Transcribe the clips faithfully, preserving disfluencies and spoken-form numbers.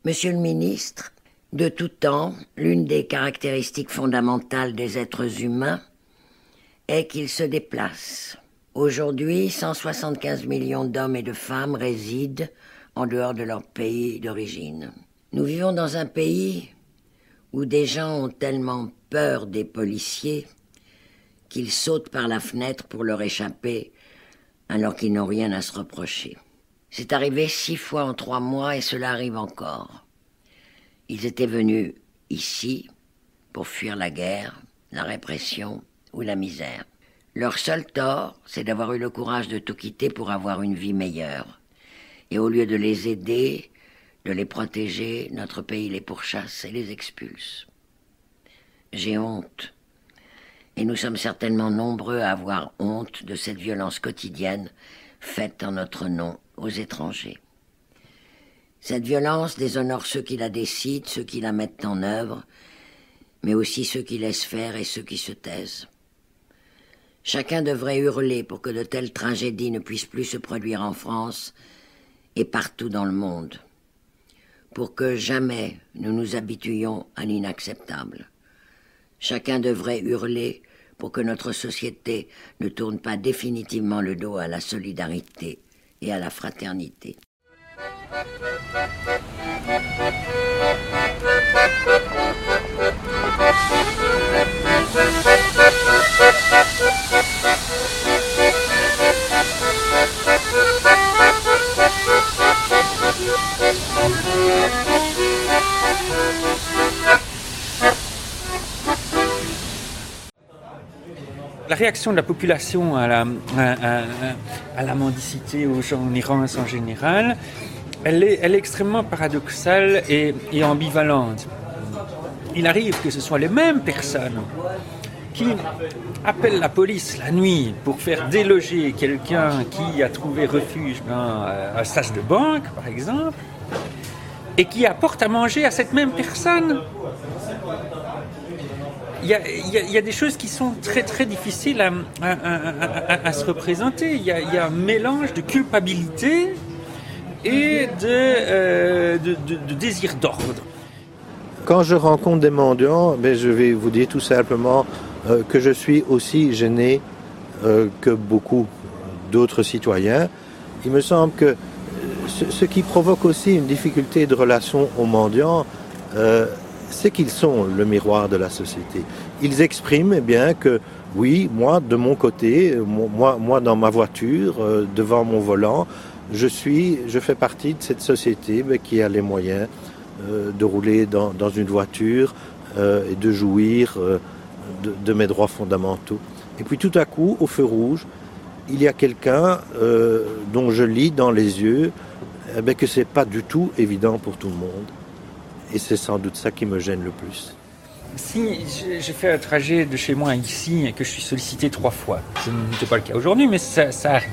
Monsieur le ministre, de tout temps, l'une des caractéristiques fondamentales des êtres humains est qu'ils se déplacent. Aujourd'hui, cent soixante-quinze millions d'hommes et de femmes résident en dehors de leur pays d'origine. Nous vivons dans un pays où des gens ont tellement peur des policiers qu'ils sautent par la fenêtre pour leur échapper alors qu'ils n'ont rien à se reprocher. C'est arrivé six fois en trois mois et cela arrive encore. Ils étaient venus ici pour fuir la guerre, la répression ou la misère. Leur seul tort, c'est d'avoir eu le courage de tout quitter pour avoir une vie meilleure. Et au lieu de les aider, de les protéger, notre pays les pourchasse et les expulse. J'ai honte. Et nous sommes certainement nombreux à avoir honte de cette violence quotidienne faite en notre nom aux étrangers. Cette violence déshonore ceux qui la décident, ceux qui la mettent en œuvre, mais aussi ceux qui laissent faire et ceux qui se taisent. Chacun devrait hurler pour que de telles tragédies ne puissent plus se produire en France et partout dans le monde, pour que jamais nous nous habituions à l'inacceptable. Chacun devrait hurler pour que notre société ne tourne pas définitivement le dos à la solidarité et à la fraternité. La réaction de la population à la, à, à, à la mendicité, aux gens en errance en général, elle est, elle est extrêmement paradoxale et, et ambivalente. Il arrive que ce soit les mêmes personnes qui appellent la police la nuit pour faire déloger quelqu'un qui a trouvé refuge dans un sas de banque, par exemple, et qui apportent à manger à cette même personne. Il y, a, il, y a, il y a des choses qui sont très très difficiles à, à, à, à, à se représenter. Il y, a, il y a un mélange de culpabilité et de, euh, de, de, de désir d'ordre. Quand je rencontre des mendiants, ben je vais vous dire tout simplement euh, que je suis aussi gêné euh, que beaucoup d'autres citoyens. Il me semble que ce, ce qui provoque aussi une difficulté de relation aux mendiants, euh, c'est qu'ils sont le miroir de la société. Ils expriment eh bien que oui, moi de mon côté, moi, moi dans ma voiture, euh, devant mon volant, je suis, je fais partie de cette société mais qui a les moyens euh, de rouler dans, dans une voiture euh, et de jouir euh, de, de mes droits fondamentaux. Et puis tout à coup, au feu rouge, il y a quelqu'un euh, dont je lis dans les yeux eh bien, que c'est pas du tout évident pour tout le monde. Et c'est sans doute ça qui me gêne le plus. Si j'ai fait un trajet de chez moi ici et que je suis sollicité trois fois, ce n'était pas le cas aujourd'hui, mais ça, ça arrive.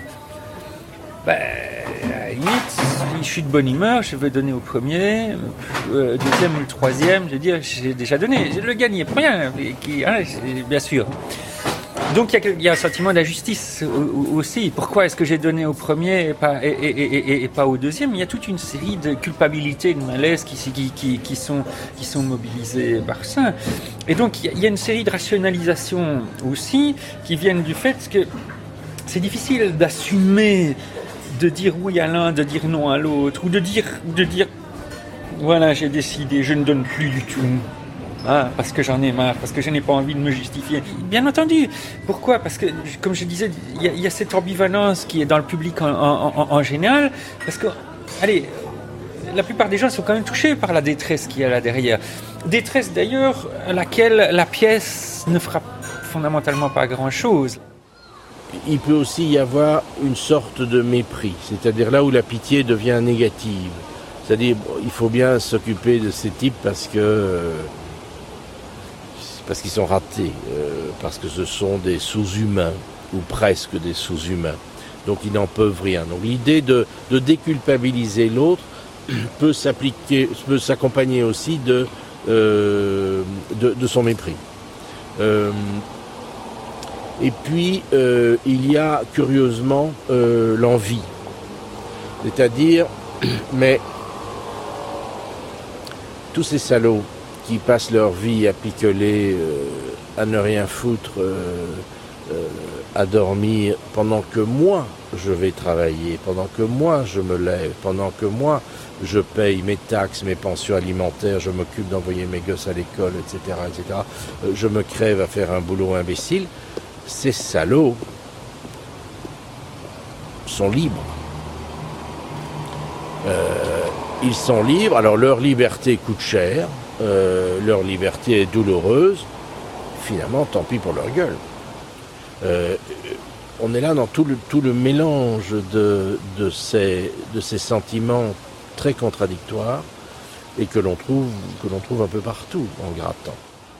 Ben, à la limite, si je suis de bonne humeur, je veux donner au premier, euh, deuxième ou le troisième, je veux dire, j'ai déjà donné. Le gagné pour rien, qui, hein, bien sûr. Donc il y, y a un sentiment d'injustice aussi. Pourquoi est-ce que j'ai donné au premier et pas, et, et, et, et pas au deuxième? Il y a toute une série de culpabilités, de malaises qui, qui, qui, qui, sont, qui sont mobilisées par ça. Et donc il y a une série de rationalisations aussi qui viennent du fait que c'est difficile d'assumer, de dire oui à l'un, de dire non à l'autre, ou de dire, de dire voilà, j'ai décidé, je ne donne plus du tout. Ah, parce que j'en ai marre, parce que je n'ai pas envie de me justifier. Bien entendu. Pourquoi? Parce que, comme je disais, il y, y a cette ambivalence qui est dans le public en, en, en, en général. Parce que, allez, la plupart des gens sont quand même touchés par la détresse qu'il y a là derrière. Détresse d'ailleurs à laquelle la pièce ne fera fondamentalement pas grand-chose. Il peut aussi y avoir une sorte de mépris, c'est-à-dire là où la pitié devient négative. C'est-à-dire, bon, il faut bien s'occuper de ces types parce que... Euh, parce qu'ils sont ratés, euh, parce que ce sont des sous-humains, ou presque des sous-humains. Donc ils n'en peuvent rien. Donc l'idée de, de déculpabiliser l'autre peut s'appliquer, peut s'accompagner aussi de, euh, de, de son mépris. Euh, et puis euh, il y a curieusement euh, l'envie. C'est-à-dire, mais tous ces salauds qui passent leur vie à picoler, euh, à ne rien foutre, euh, euh, à dormir, pendant que moi je vais travailler, pendant que moi je me lève, pendant que moi je paye mes taxes, mes pensions alimentaires, je m'occupe d'envoyer mes gosses à l'école, et cetera, et cetera. Euh, je me crève à faire un boulot imbécile. Ces salauds sont libres. Euh, ils sont libres, alors leur liberté coûte cher, euh, leur liberté est douloureuse, finalement tant pis pour leur gueule. Euh, on est là dans tout le, tout le mélange de, de, ces, de ces sentiments très contradictoires et que l'on trouve, que l'on trouve un peu partout en grattant.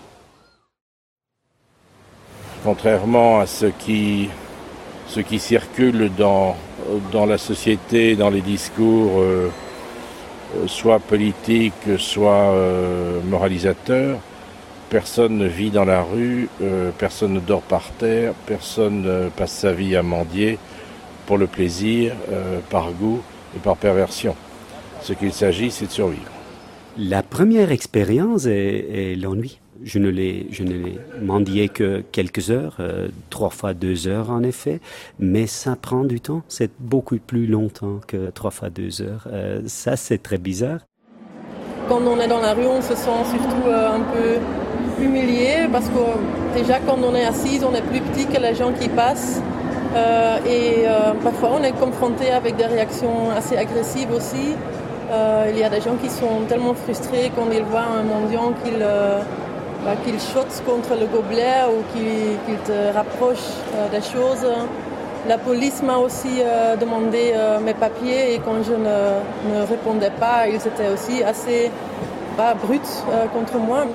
Contrairement à ce qui, ce qui circule dans, dans la société, dans les discours, euh, soit politiques, soit euh, moralisateurs, personne ne vit dans la rue, euh, personne ne dort par terre, personne ne passe sa vie à mendier pour le plaisir, euh, par goût et par perversion. Ce qu'il s'agit, c'est de survivre. La première expérience est, est l'ennui. Je ne l'ai, je ne l'ai mendié que quelques heures, euh, trois fois deux heures en effet, mais ça prend du temps. C'est beaucoup plus longtemps que trois fois deux heures. Euh, ça, c'est très bizarre. Quand on est dans la rue, on se sent surtout euh, un peu humilié parce que déjà quand on est assis, on est plus petit que les gens qui passent. Euh, et euh, parfois, on est confronté avec des réactions assez agressives aussi. Euh, il y a des gens qui sont tellement frustrés quand ils voient un mendiant qu'ils euh, bah, qu'il chote contre le gobelet ou qu'il, qu'il te rapproche euh, des choses. La police m'a aussi euh, demandé euh, mes papiers et quand je ne, ne répondais pas, ils étaient aussi assez bah, bruts euh, contre moi.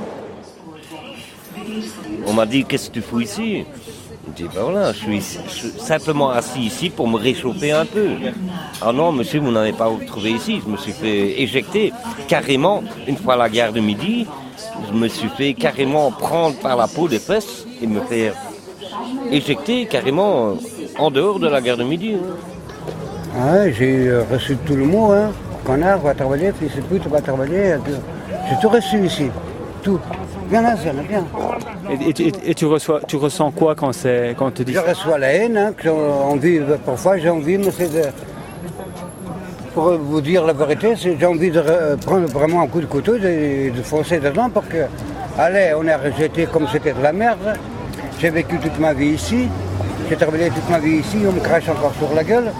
On m'a dit « Qu'est-ce que tu fous ici ?» Je dis, ben voilà, je suis, ici, je suis simplement assis ici pour me réchauffer un peu. Ah non, monsieur, vous n'avez pas trouvé ici. Je me suis fait éjecter carrément, une fois à la gare de midi, je me suis fait carrément prendre par la peau des fesses et me faire éjecter carrément en dehors de la gare de midi. Ah, j'ai reçu tout le mot, hein. Connard, va travailler, fils de pute, va travailler. J'ai tout reçu ici, tout. Bien là, ça, bien. Et, et, et tu, reçois, tu ressens quoi quand, c'est, quand tu dis Je ça? reçois la haine, hein, que j'ai envie, parfois j'ai envie, mais c'est de... Pour vous dire la vérité, c'est, j'ai envie de prendre vraiment un coup de couteau et de, de foncer dedans parce que, allez, on est rejeté comme c'était de la merde. J'ai vécu toute ma vie ici, j'ai travaillé toute ma vie ici, on me crache encore sur la gueule.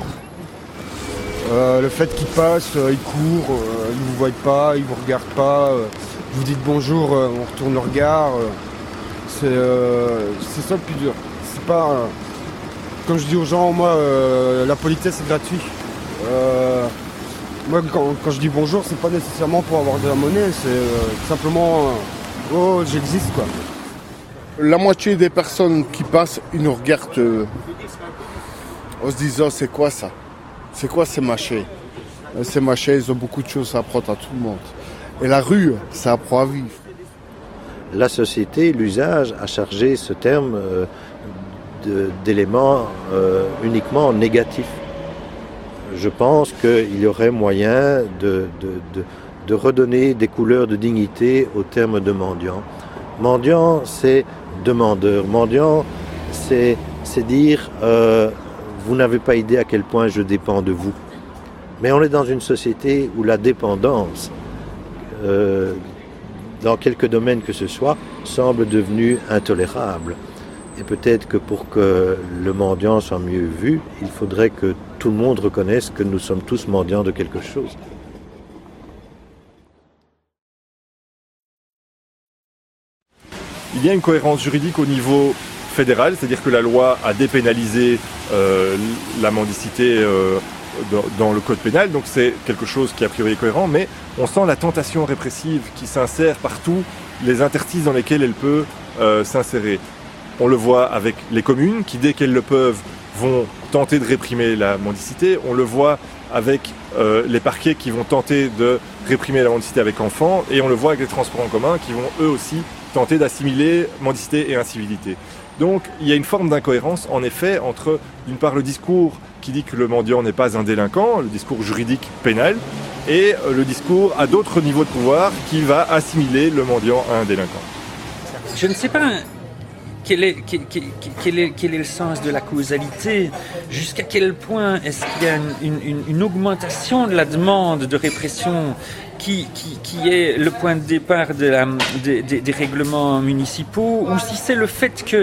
Euh, le fait qu'ils passent, euh, ils courent, euh, ils ne vous voient pas, ils ne vous regardent pas, euh, vous dites bonjour, euh, on retourne le regard. Euh, c'est, euh, c'est ça le plus dur. C'est pas, euh, comme je dis aux gens, moi, euh, la politesse c'est gratuit. Euh, moi, quand, quand je dis bonjour, c'est pas nécessairement pour avoir de la monnaie, c'est euh, simplement, euh, oh, j'existe quoi. La moitié des personnes qui passent, ils nous regardent euh, en se disant c'est quoi ça? C'est quoi ces machets? Ces machets, ils ont beaucoup de choses à apprendre à tout le monde. Et la rue, ça apprend à vivre. La société, l'usage, a chargé ce terme euh, de, d'éléments euh, uniquement négatifs. Je pense qu'il y aurait moyen de, de, de, de redonner des couleurs de dignité au terme de mendiant. Mendiant, c'est demandeur. Mendiant, c'est, c'est dire euh, vous n'avez pas idée à quel point je dépends de vous. Mais on est dans une société où la dépendance, euh, dans quelques domaines que ce soit, semble devenue intolérable. Et peut-être que pour que le mendiant soit mieux vu, il faudrait que tout le monde reconnaisse que nous sommes tous mendiants de quelque chose. Il y a une cohérence juridique au niveau fédéral, c'est-à-dire que la loi a dépénalisé euh, la mendicité euh, dans, dans le code pénal, donc c'est quelque chose qui a priori est cohérent, mais on sent la tentation répressive qui s'insère partout, les interstices dans lesquels elle peut euh, s'insérer. On le voit avec les communes qui, dès qu'elles le peuvent, vont tenter de réprimer la mendicité. On le voit avec euh, les parquets qui vont tenter de réprimer la mendicité avec enfants, et on le voit avec les transports en commun qui vont eux aussi tenter d'assimiler mendicité et incivilité. Donc il y a une forme d'incohérence en effet entre d'une part le discours qui dit que le mendiant n'est pas un délinquant, le discours juridique pénal, et euh, le discours à d'autres niveaux de pouvoir qui va assimiler le mendiant à un délinquant. Je ne sais pas quel est, quel, quel, quel est, quel est le sens de la causalité, jusqu'à quel point est-ce qu'il y a une, une, une augmentation de la demande de répression qui, qui, qui est le point de départ de la, de, de, des règlements municipaux, ou si c'est le fait que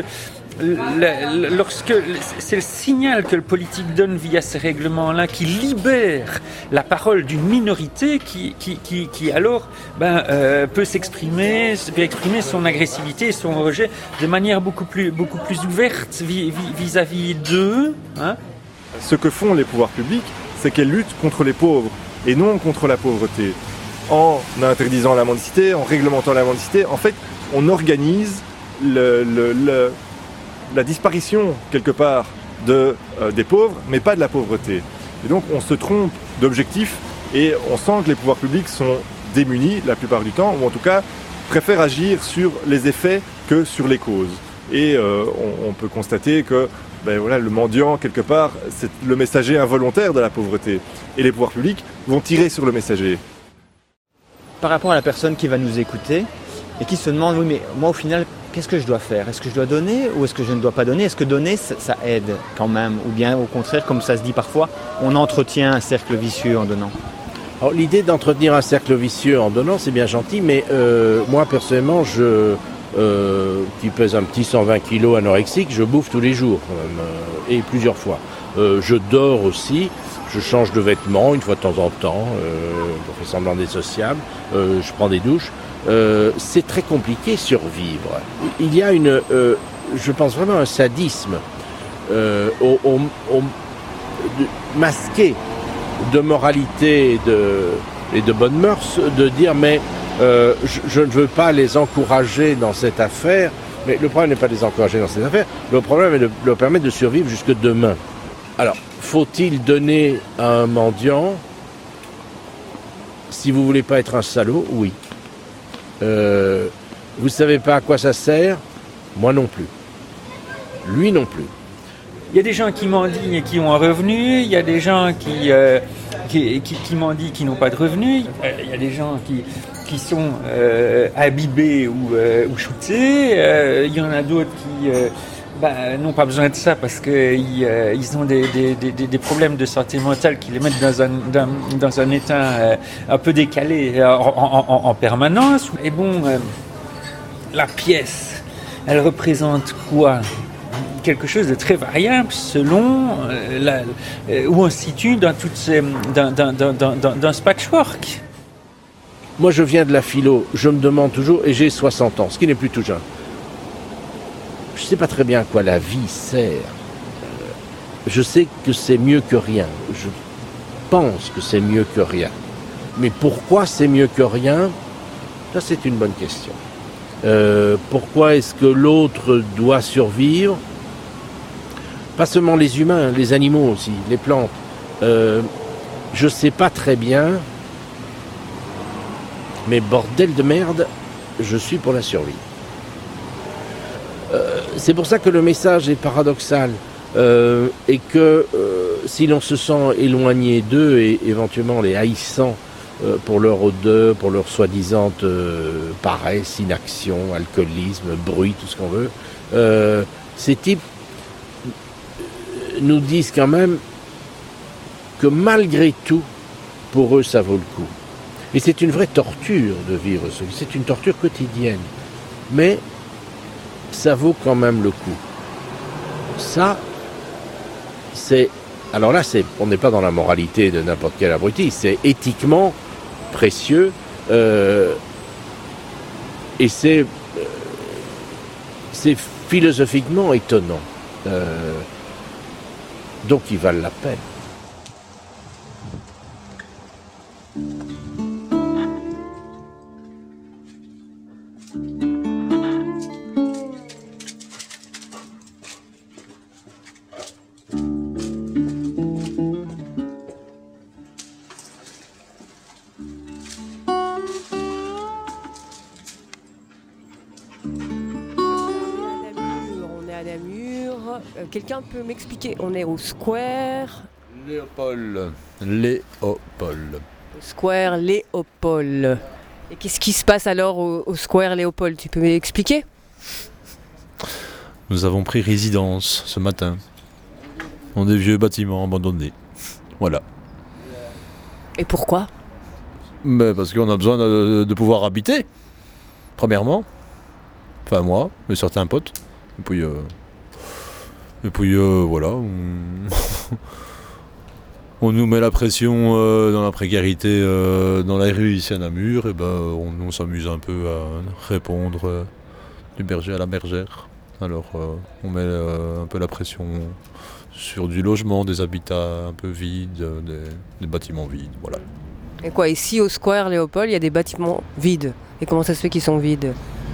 Le, lorsque c'est le signal que le politique donne via ces règlements-là, qui libère la parole d'une minorité qui, qui, qui, qui alors ben, euh, peut s'exprimer, peut exprimer son agressivité et son rejet de manière beaucoup plus, beaucoup plus ouverte vis-à-vis d'eux. Hein. Ce que font les pouvoirs publics, c'est qu'elles luttent contre les pauvres et non contre la pauvreté. En interdisant la mendicité, en réglementant la mendicité, en fait, on organise le, le, le la disparition, quelque part, de, euh, des pauvres, mais pas de la pauvreté. Et donc, on se trompe d'objectif et on sent que les pouvoirs publics sont démunis, la plupart du temps, ou en tout cas, préfèrent agir sur les effets que sur les causes. Et euh, on, on peut constater que ben voilà, le mendiant, quelque part, c'est le messager involontaire de la pauvreté. Et les pouvoirs publics vont tirer sur le messager. Par rapport à la personne qui va nous écouter et qui se demande, oui, mais moi, au final, qu'est-ce que je dois faire? Est-ce que je dois donner ou est-ce que je ne dois pas donner? Est-ce que donner, ça, ça aide quand même? Ou bien, au contraire, comme ça se dit parfois, on entretient un cercle vicieux en donnant? Alors, l'idée d'entretenir un cercle vicieux en donnant, c'est bien gentil, mais euh, moi, personnellement, je, euh, qui pèse un petit cent vingt kilos anorexique, je bouffe tous les jours, quand même, euh, et plusieurs fois. Euh, je dors aussi, je change de vêtements une fois de temps en temps, euh, pour faire semblant d'être sociable, euh, je prends des douches. Euh, c'est très compliqué survivre. Il y a une, euh, je pense vraiment un sadisme euh, au, au, au, de, masqué de moralité et de, et de bonnes mœurs, de dire mais euh, je, je ne veux pas les encourager dans cette affaire, mais le problème n'est pas de les encourager dans cette affaire, le problème est de leur permettre de survivre jusque demain. Alors, faut-il donner à un mendiant si vous ne voulez pas être un salaud? Oui. Euh, vous savez pas à quoi ça sert? Moi non plus. Lui non plus. Il y a des gens qui mendient et qui ont un revenu, il y a des gens qui, euh, qui, qui, qui mendient et qui n'ont pas de revenu, il y a des gens qui, qui sont euh, imbibés ou, euh, ou shootés, euh, il y en a d'autres qui euh, bah, n'ont pas besoin de ça parce qu'ils euh, ils ont des, des, des, des problèmes de santé mentale qui les mettent dans un, dans, dans un état euh, un peu décalé en, en, en permanence. Et bon, euh, la pièce, elle représente quoi? Quelque chose de très variable selon euh, la, euh, où on se situe dans, toutes ces, dans, dans, dans, dans, dans ce patchwork. Moi, je viens de la philo, je me demande toujours, et j'ai soixante ans, ce qui n'est plus tout jeune. Je ne sais pas très bien à quoi la vie sert. Je sais que c'est mieux que rien. Je pense que c'est mieux que rien. Mais pourquoi c'est mieux que rien? Ça, c'est une bonne question. Euh, pourquoi est-ce que l'autre doit survivre? Pas seulement les humains, les animaux aussi, les plantes. Euh, je ne sais pas très bien, mais bordel de merde, je suis pour la survie. Euh, c'est pour ça que le message est paradoxal euh, et que euh, si l'on se sent éloigné d'eux et éventuellement les haïssant euh, pour leur odeur, pour leur soi-disant euh, paresse, inaction, alcoolisme, bruit, tout ce qu'on veut, euh, ces types nous disent quand même que malgré tout, pour eux, ça vaut le coup. Et c'est une vraie torture de vivre ce vie, c'est une torture quotidienne. Mais ça vaut quand même le coup. Ça, c'est... Alors là, c'est, on n'est pas dans la moralité de n'importe quel abruti, c'est éthiquement précieux euh, et c'est, euh, c'est philosophiquement étonnant. Euh, donc ils valent la peine. Quelqu'un peut m'expliquer? On est au Square Léopold. Léopold. Square Léopold. Et qu'est-ce qui se passe alors au, au Square Léopold? Tu peux m'expliquer? Nous avons pris résidence ce matin dans des vieux bâtiments abandonnés. Voilà. Et pourquoi? Ben parce qu'on a besoin de, de pouvoir habiter, premièrement. Enfin moi, mais certains potes. Et puis, euh, et puis euh, voilà. On... on nous met la pression euh, dans la précarité euh, dans la rue ici à Namur. Et ben on, on s'amuse un peu à répondre euh, du berger à la bergère. Alors euh, on met euh, un peu la pression sur du logement, des habitats un peu vides, des, des bâtiments vides, voilà. Et quoi, ici au Square Léopold, il y a des bâtiments vides. Et comment ça se fait qu'ils sont vides?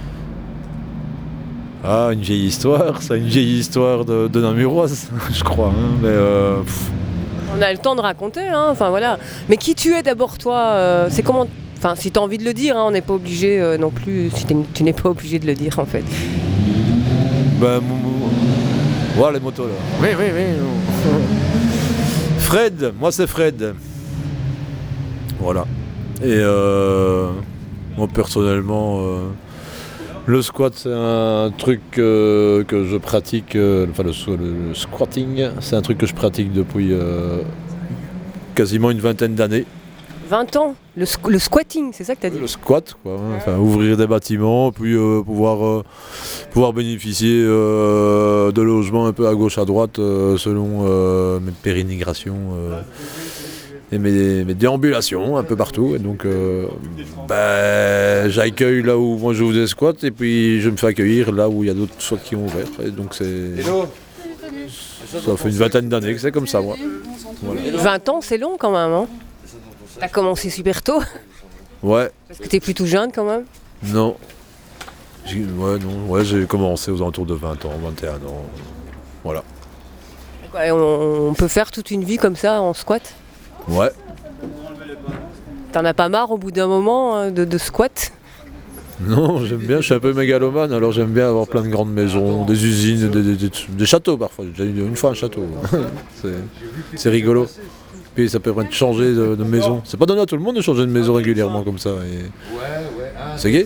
Ah, une vieille histoire, ça, une vieille histoire de, de Namuroise, je crois. Hein, mais euh, on a le temps de raconter, hein, enfin voilà. Mais qui tu es d'abord, toi euh, C'est comment... Enfin, si tu as envie de le dire, hein, on n'est pas obligé euh, non plus... Si tu n'es pas obligé de le dire, en fait. Ben, voilà les motos là. Oui, oui, oui. Fred, moi c'est Fred. Voilà. Et euh, moi personnellement, euh, le squat c'est un truc euh, que je pratique, euh, enfin le, le, le squatting, c'est un truc que je pratique depuis euh, quasiment une vingtaine d'années. vingt ans, le, squ- le squatting, c'est ça que tu as dit? Le squat, quoi, hein. Enfin, ouvrir des bâtiments, puis euh, pouvoir, euh, pouvoir bénéficier euh, de logements un peu à gauche, à droite, euh, selon euh, mes pérénigrations euh, et mes, mes déambulations un peu partout. Et donc, euh, ben, j'accueille là où moi je faisais squat, et puis je me fais accueillir là où il y a d'autres squats qui ont ouvert. Et donc, c'est, ça fait une vingtaine d'années que c'est comme ça, moi. Voilà. vingt ans, c'est long quand même, hein? T'as commencé super tôt? Ouais. Parce que t'es plutôt jeune quand même? Non. J'ai, ouais, non. Ouais, j'ai commencé aux alentours de vingt ans, vingt et un ans. Voilà. Ouais, on, on peut faire toute une vie comme ça en squat? Ouais. T'en as pas marre au bout d'un moment hein, de, de squat? Non, j'aime bien, je suis un peu mégalomane, alors j'aime bien avoir plein de grandes maisons, des usines, des, des, des, des châteaux parfois. J'ai déjà eu une fois un château. c'est, c'est rigolo. Puis ça permet de changer de, de maison. C'est pas donné à tout le monde de changer de maison régulièrement comme ça. Et... c'est gai.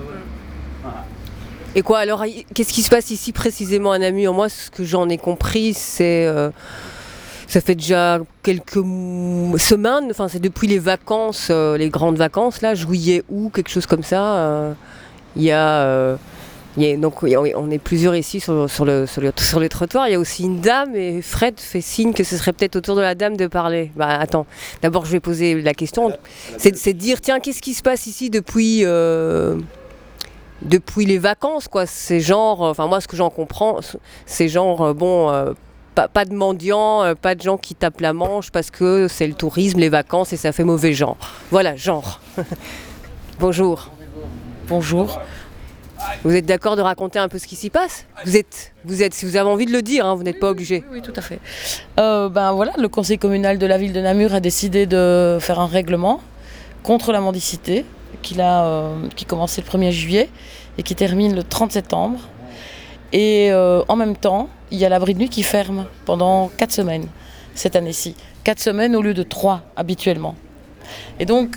Et quoi alors, qu'est-ce qui se passe ici précisément à Namur? Moi, ce que j'en ai compris, c'est... Euh, ça fait déjà quelques m- semaines, enfin c'est depuis les vacances, euh, les grandes vacances, là, juillet, août, quelque chose comme ça. Euh, il y a... Euh, Il y a, donc on est plusieurs ici sur, sur, le, sur, le, sur le trottoir. Il y a aussi une dame et Fred fait signe que ce serait peut-être au tour de la dame de parler. Bah attends, d'abord je vais poser la question. C'est, c'est de dire tiens, qu'est-ce qui se passe ici depuis, euh, depuis les vacances quoi? C'est genre, enfin moi ce que j'en comprends, c'est genre bon, euh, pas, pas de mendiants, euh, pas de gens qui tapent la manche parce que c'est le tourisme, les vacances et ça fait mauvais genre. Voilà, genre. Bonjour. Bonjour. Vous êtes d'accord de raconter un peu ce qui s'y passe? Vous êtes, vous êtes, si vous avez envie de le dire, hein, vous n'êtes pas obligé. Oui, oui, tout à fait. Euh, ben voilà, le conseil communal de la ville de Namur a décidé de faire un règlement contre la mendicité qui, a, euh, qui commençait le premier juillet et qui termine le trente septembre. Et euh, en même temps, il y a l'abri de nuit qui ferme pendant quatre semaines cette année-ci. Quatre semaines au lieu de trois habituellement. Et donc,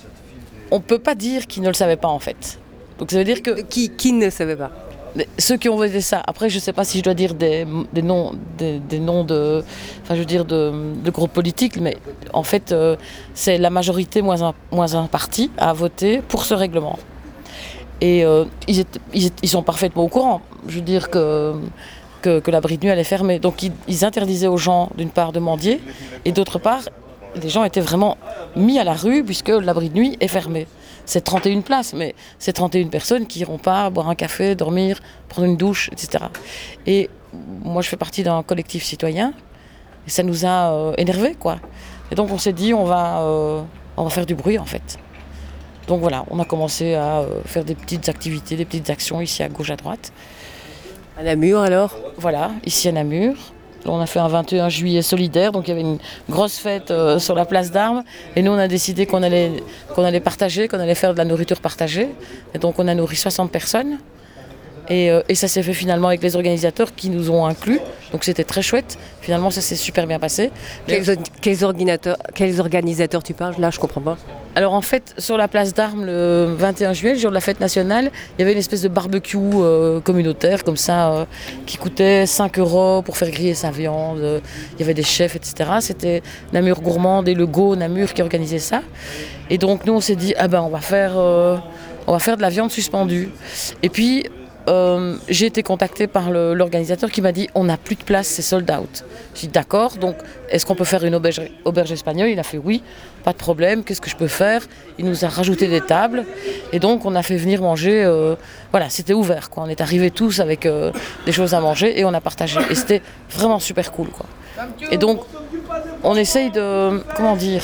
on ne peut pas dire qu'ils ne le savaient pas en fait. Donc ça veut dire que... Qui, qui ne savait pas? Ceux qui ont voté ça. Après, je ne sais pas si je dois dire des, des noms, des, des noms de, enfin, je veux dire de, de groupes politiques, mais en fait, euh, c'est la majorité moins un, moins un parti à voter pour ce règlement. Et euh, ils, étaient, ils, étaient, ils sont parfaitement au courant. Je veux dire que, que, que l'abri de nuit allait fermer. Donc ils, ils interdisaient aux gens, d'une part, de mendier, et d'autre part, les gens étaient vraiment mis à la rue puisque l'abri de nuit est fermé. C'est trente et une places, mais c'est trente et une personnes qui n'iront pas boire un café, dormir, prendre une douche, et cetera. Et moi, je fais partie d'un collectif citoyen, et ça nous a euh, énervés, quoi. Et donc, on s'est dit, on va, euh, on va faire du bruit, en fait. Donc voilà, on a commencé à euh, faire des petites activités, des petites actions ici à gauche, à droite. À Namur, alors? Voilà, ici à Namur. On a fait un vingt et un juillet solidaire, donc il y avait une grosse fête euh, sur la place d'Armes. Et nous, on a décidé qu'on allait, qu'on allait partager, qu'on allait faire de la nourriture partagée. Et donc, on a nourri soixante personnes. Et, euh, et ça s'est fait finalement avec les organisateurs qui nous ont inclus. Donc c'était très chouette. Finalement, ça s'est super bien passé. Quels, quels, organisateurs, quels organisateurs tu parles? Là, je comprends pas. Alors en fait, sur la place d'Armes, le vingt et un juillet, le jour de la fête nationale, il y avait une espèce de barbecue euh, communautaire comme ça, euh, qui coûtait cinq euros pour faire griller sa viande. Euh, il y avait des chefs, et cetera. C'était Namur Gourmande et le Go Namur qui organisaient ça. Et donc nous, on s'est dit, ah ben on va faire, euh, on va faire de la viande suspendue. Et puis Euh, j'ai été contactée par le, l'organisateur qui m'a dit on n'a plus de place, c'est sold out. J'ai dit d'accord, donc est-ce qu'on peut faire une auberge, auberge espagnole? Il a fait oui, pas de problème, qu'est-ce que je peux faire? Il nous a rajouté des tables et donc on a fait venir manger, euh, voilà, c'était ouvert, quoi. On est arrivés tous avec euh, des choses à manger et on a partagé et c'était vraiment super cool, quoi. Et donc on essaye de, comment dire,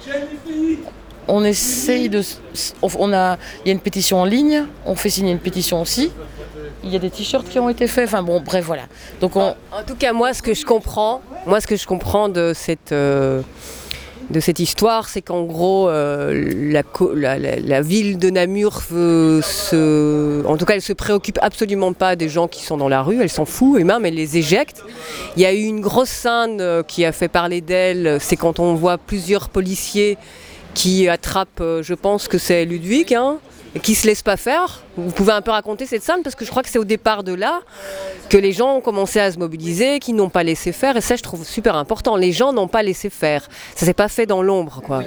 on essaye de, on a, il y a une pétition en ligne, on fait signer une pétition aussi. Il y a des t-shirts qui ont été faits, enfin bon, bref, voilà. Donc on... En tout cas, moi, ce que je comprends, moi, ce que je comprends de cette, euh, de cette histoire, c'est qu'en gros, euh, la, la, la, la ville de Namur veut se... En tout cas, elle se préoccupe absolument pas des gens qui sont dans la rue, elle s'en fout, et même elle les éjecte. Il y a eu une grosse scène qui a fait parler d'elle, c'est quand on voit plusieurs policiers qui attrapent, je pense que c'est Ludwig, hein, et qui se laisse pas faire. Vous pouvez un peu raconter cette scène, parce que je crois que c'est au départ de là que les gens ont commencé à se mobiliser, qui n'ont pas laissé faire, et ça je trouve super important. Les gens n'ont pas laissé faire, ça s'est pas fait dans l'ombre, quoi.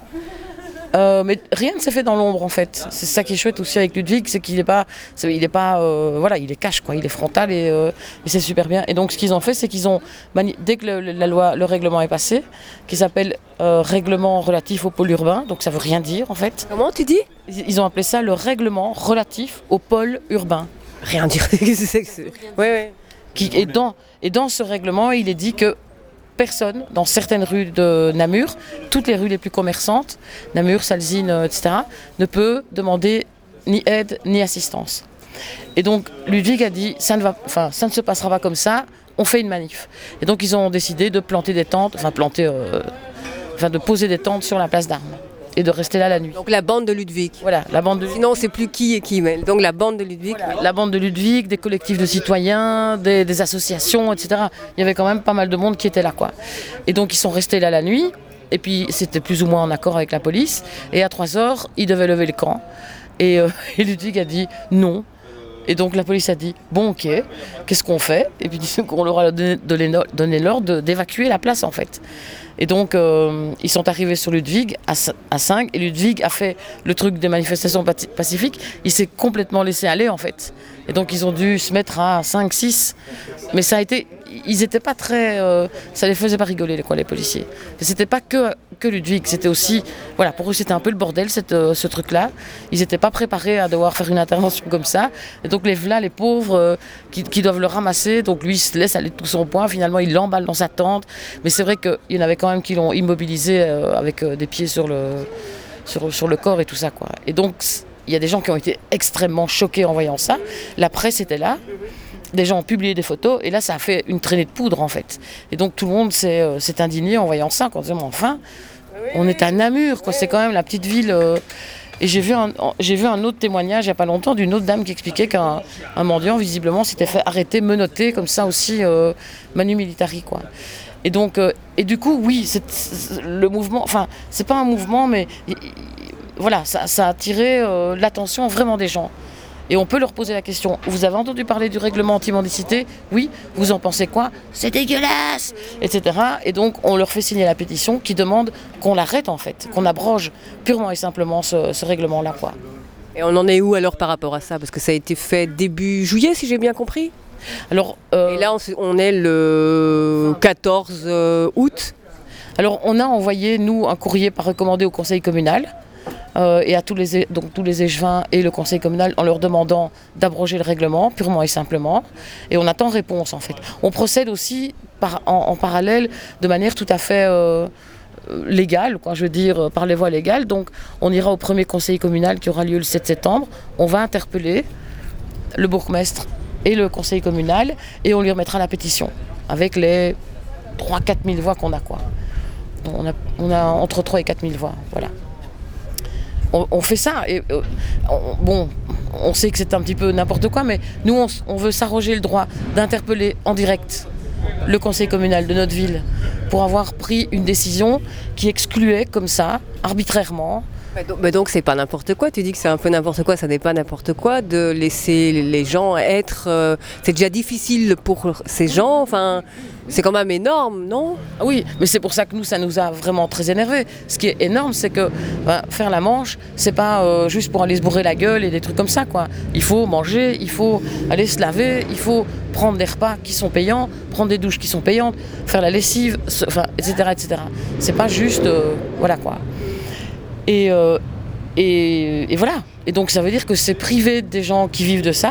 Euh, mais rien ne s'est fait dans l'ombre en fait. C'est ça qui est chouette aussi avec Ludwig, c'est qu'il n'est pas, c'est, il est pas, euh, voilà, il est cash quoi, il est frontal et, euh, et c'est super bien. Et donc ce qu'ils ont fait, c'est qu'ils ont, mani- dès que le, la loi, le règlement est passé, qui s'appelle euh, règlement relatif au pôle urbain, donc ça veut rien dire en fait. Comment tu dis? Ils, ils ont appelé ça le règlement relatif au pôle urbain. Rien dire. Ouais, ouais. Qui, et dans, et dans ce règlement, il est dit que personne, dans certaines rues de Namur, toutes les rues les plus commerçantes, Namur, Salzine, et cetera, ne peut demander ni aide ni assistance. Et donc Ludwig a dit ça ne va, enfin ça ne se passera pas comme ça, on fait une manif. Et donc ils ont décidé de planter des tentes, enfin planter, euh, enfin de poser des tentes sur la place d'Armes et de rester là la nuit. Donc la bande de Ludwig. Voilà, la bande de. Sinon, on ne sait plus qui est qui, mais donc la bande de Ludwig. Voilà, la bande de Ludwig, des collectifs de citoyens, des, des associations, et cetera. Il y avait quand même pas mal de monde qui était là, quoi. Et donc ils sont restés là la nuit. Et puis c'était plus ou moins en accord avec la police. Et à trois heures, ils devaient lever le camp. Et, euh, et Ludwig a dit non. Et donc la police a dit bon ok, qu'est-ce qu'on fait? Et puis on leur a donné, donné l'ordre d'évacuer la place en fait. Et donc euh, ils sont arrivés sur Ludwig à, à cinq et Ludwig a fait le truc des manifestations pacifiques. Il s'est complètement laissé aller en fait. Et donc ils ont dû se mettre à cinq six. Mais ça a été, ils n'étaient pas très, euh, ça les faisait pas rigoler quoi les policiers. Et c'était pas que que Ludwig, c'était aussi, voilà, pour eux c'était un peu le bordel cette, euh, ce truc-là. Ils n'étaient pas préparés à devoir faire une intervention comme ça. Et donc les v'là, les pauvres, euh, qui, qui doivent le ramasser. Donc lui il se laisse aller de tout son poing. Finalement il l'emballe dans sa tente. Mais c'est vrai qu'il y en avait quand même qui l'ont immobilisé euh, avec euh, des pieds sur le sur, sur le corps et tout ça quoi. Et donc il y a des gens qui ont été extrêmement choqués en voyant ça. La presse était là. Des gens ont publié des photos et là ça a fait une traînée de poudre en fait. Et donc tout le monde s'est, euh, s'est indigné en voyant ça, en disant enfin, on est à Namur, quoi. C'est quand même la petite ville. Euh, et j'ai vu, un, j'ai vu un autre témoignage il n'y a pas longtemps d'une autre dame qui expliquait qu'un un mendiant visiblement s'était fait arrêter, menotté comme ça aussi, euh, manu militari quoi. Et donc, euh, et du coup oui, c'est, c'est, le mouvement, enfin c'est pas un mouvement mais y, y, voilà, ça, ça a attiré euh, l'attention vraiment des gens. Et on peut leur poser la question, vous avez entendu parler du règlement anti-mendicité? Oui, vous en pensez quoi? C'est dégueulasse, et cetera. Et donc on leur fait signer la pétition qui demande qu'on l'arrête en fait, qu'on abroge purement et simplement ce, ce règlement-là, quoi. Et on en est où alors par rapport à ça? Parce que ça a été fait début juillet, si j'ai bien compris. Alors, euh, et là on, on est le quatorze août. Alors on a envoyé, nous, un courrier par recommandé au conseil communal. Euh, et à tous les, donc, tous les échevins et le conseil communal en leur demandant d'abroger le règlement, purement et simplement. Et on attend réponse en fait. On procède aussi par, en, en parallèle de manière tout à fait euh, légale, quoi, je veux dire par les voies légales. Donc on ira au premier conseil communal qui aura lieu le sept septembre. On va interpeller le bourgmestre et le conseil communal et on lui remettra la pétition avec les trois à quatre mille voix qu'on a, quoi. On a, on a entre trois et quatre mille voix, voilà. on, on fait ça. Et, euh, on, bon, on sait que c'est un petit peu n'importe quoi, mais nous, on, on veut s'arroger le droit d'interpeller en direct le conseil communal de notre ville pour avoir pris une décision qui excluait comme ça, arbitrairement. Mais donc, mais donc c'est pas n'importe quoi, tu dis que c'est un peu n'importe quoi, ça n'est pas n'importe quoi de laisser les gens être... Euh, c'est déjà difficile pour ces gens, enfin c'est quand même énorme, non? Oui, mais c'est pour ça que nous, ça nous a vraiment très énervés. Ce qui est énorme, c'est que ben, faire la manche, c'est pas euh, juste pour aller se bourrer la gueule et des trucs comme ça, quoi. Il faut manger, il faut aller se laver, il faut prendre des repas qui sont payants, prendre des douches qui sont payantes, faire la lessive, enfin, et cetera, et cetera. C'est pas juste... Euh, voilà, quoi. Et, euh, et, et voilà. Et donc ça veut dire que c'est priver des gens qui vivent de ça,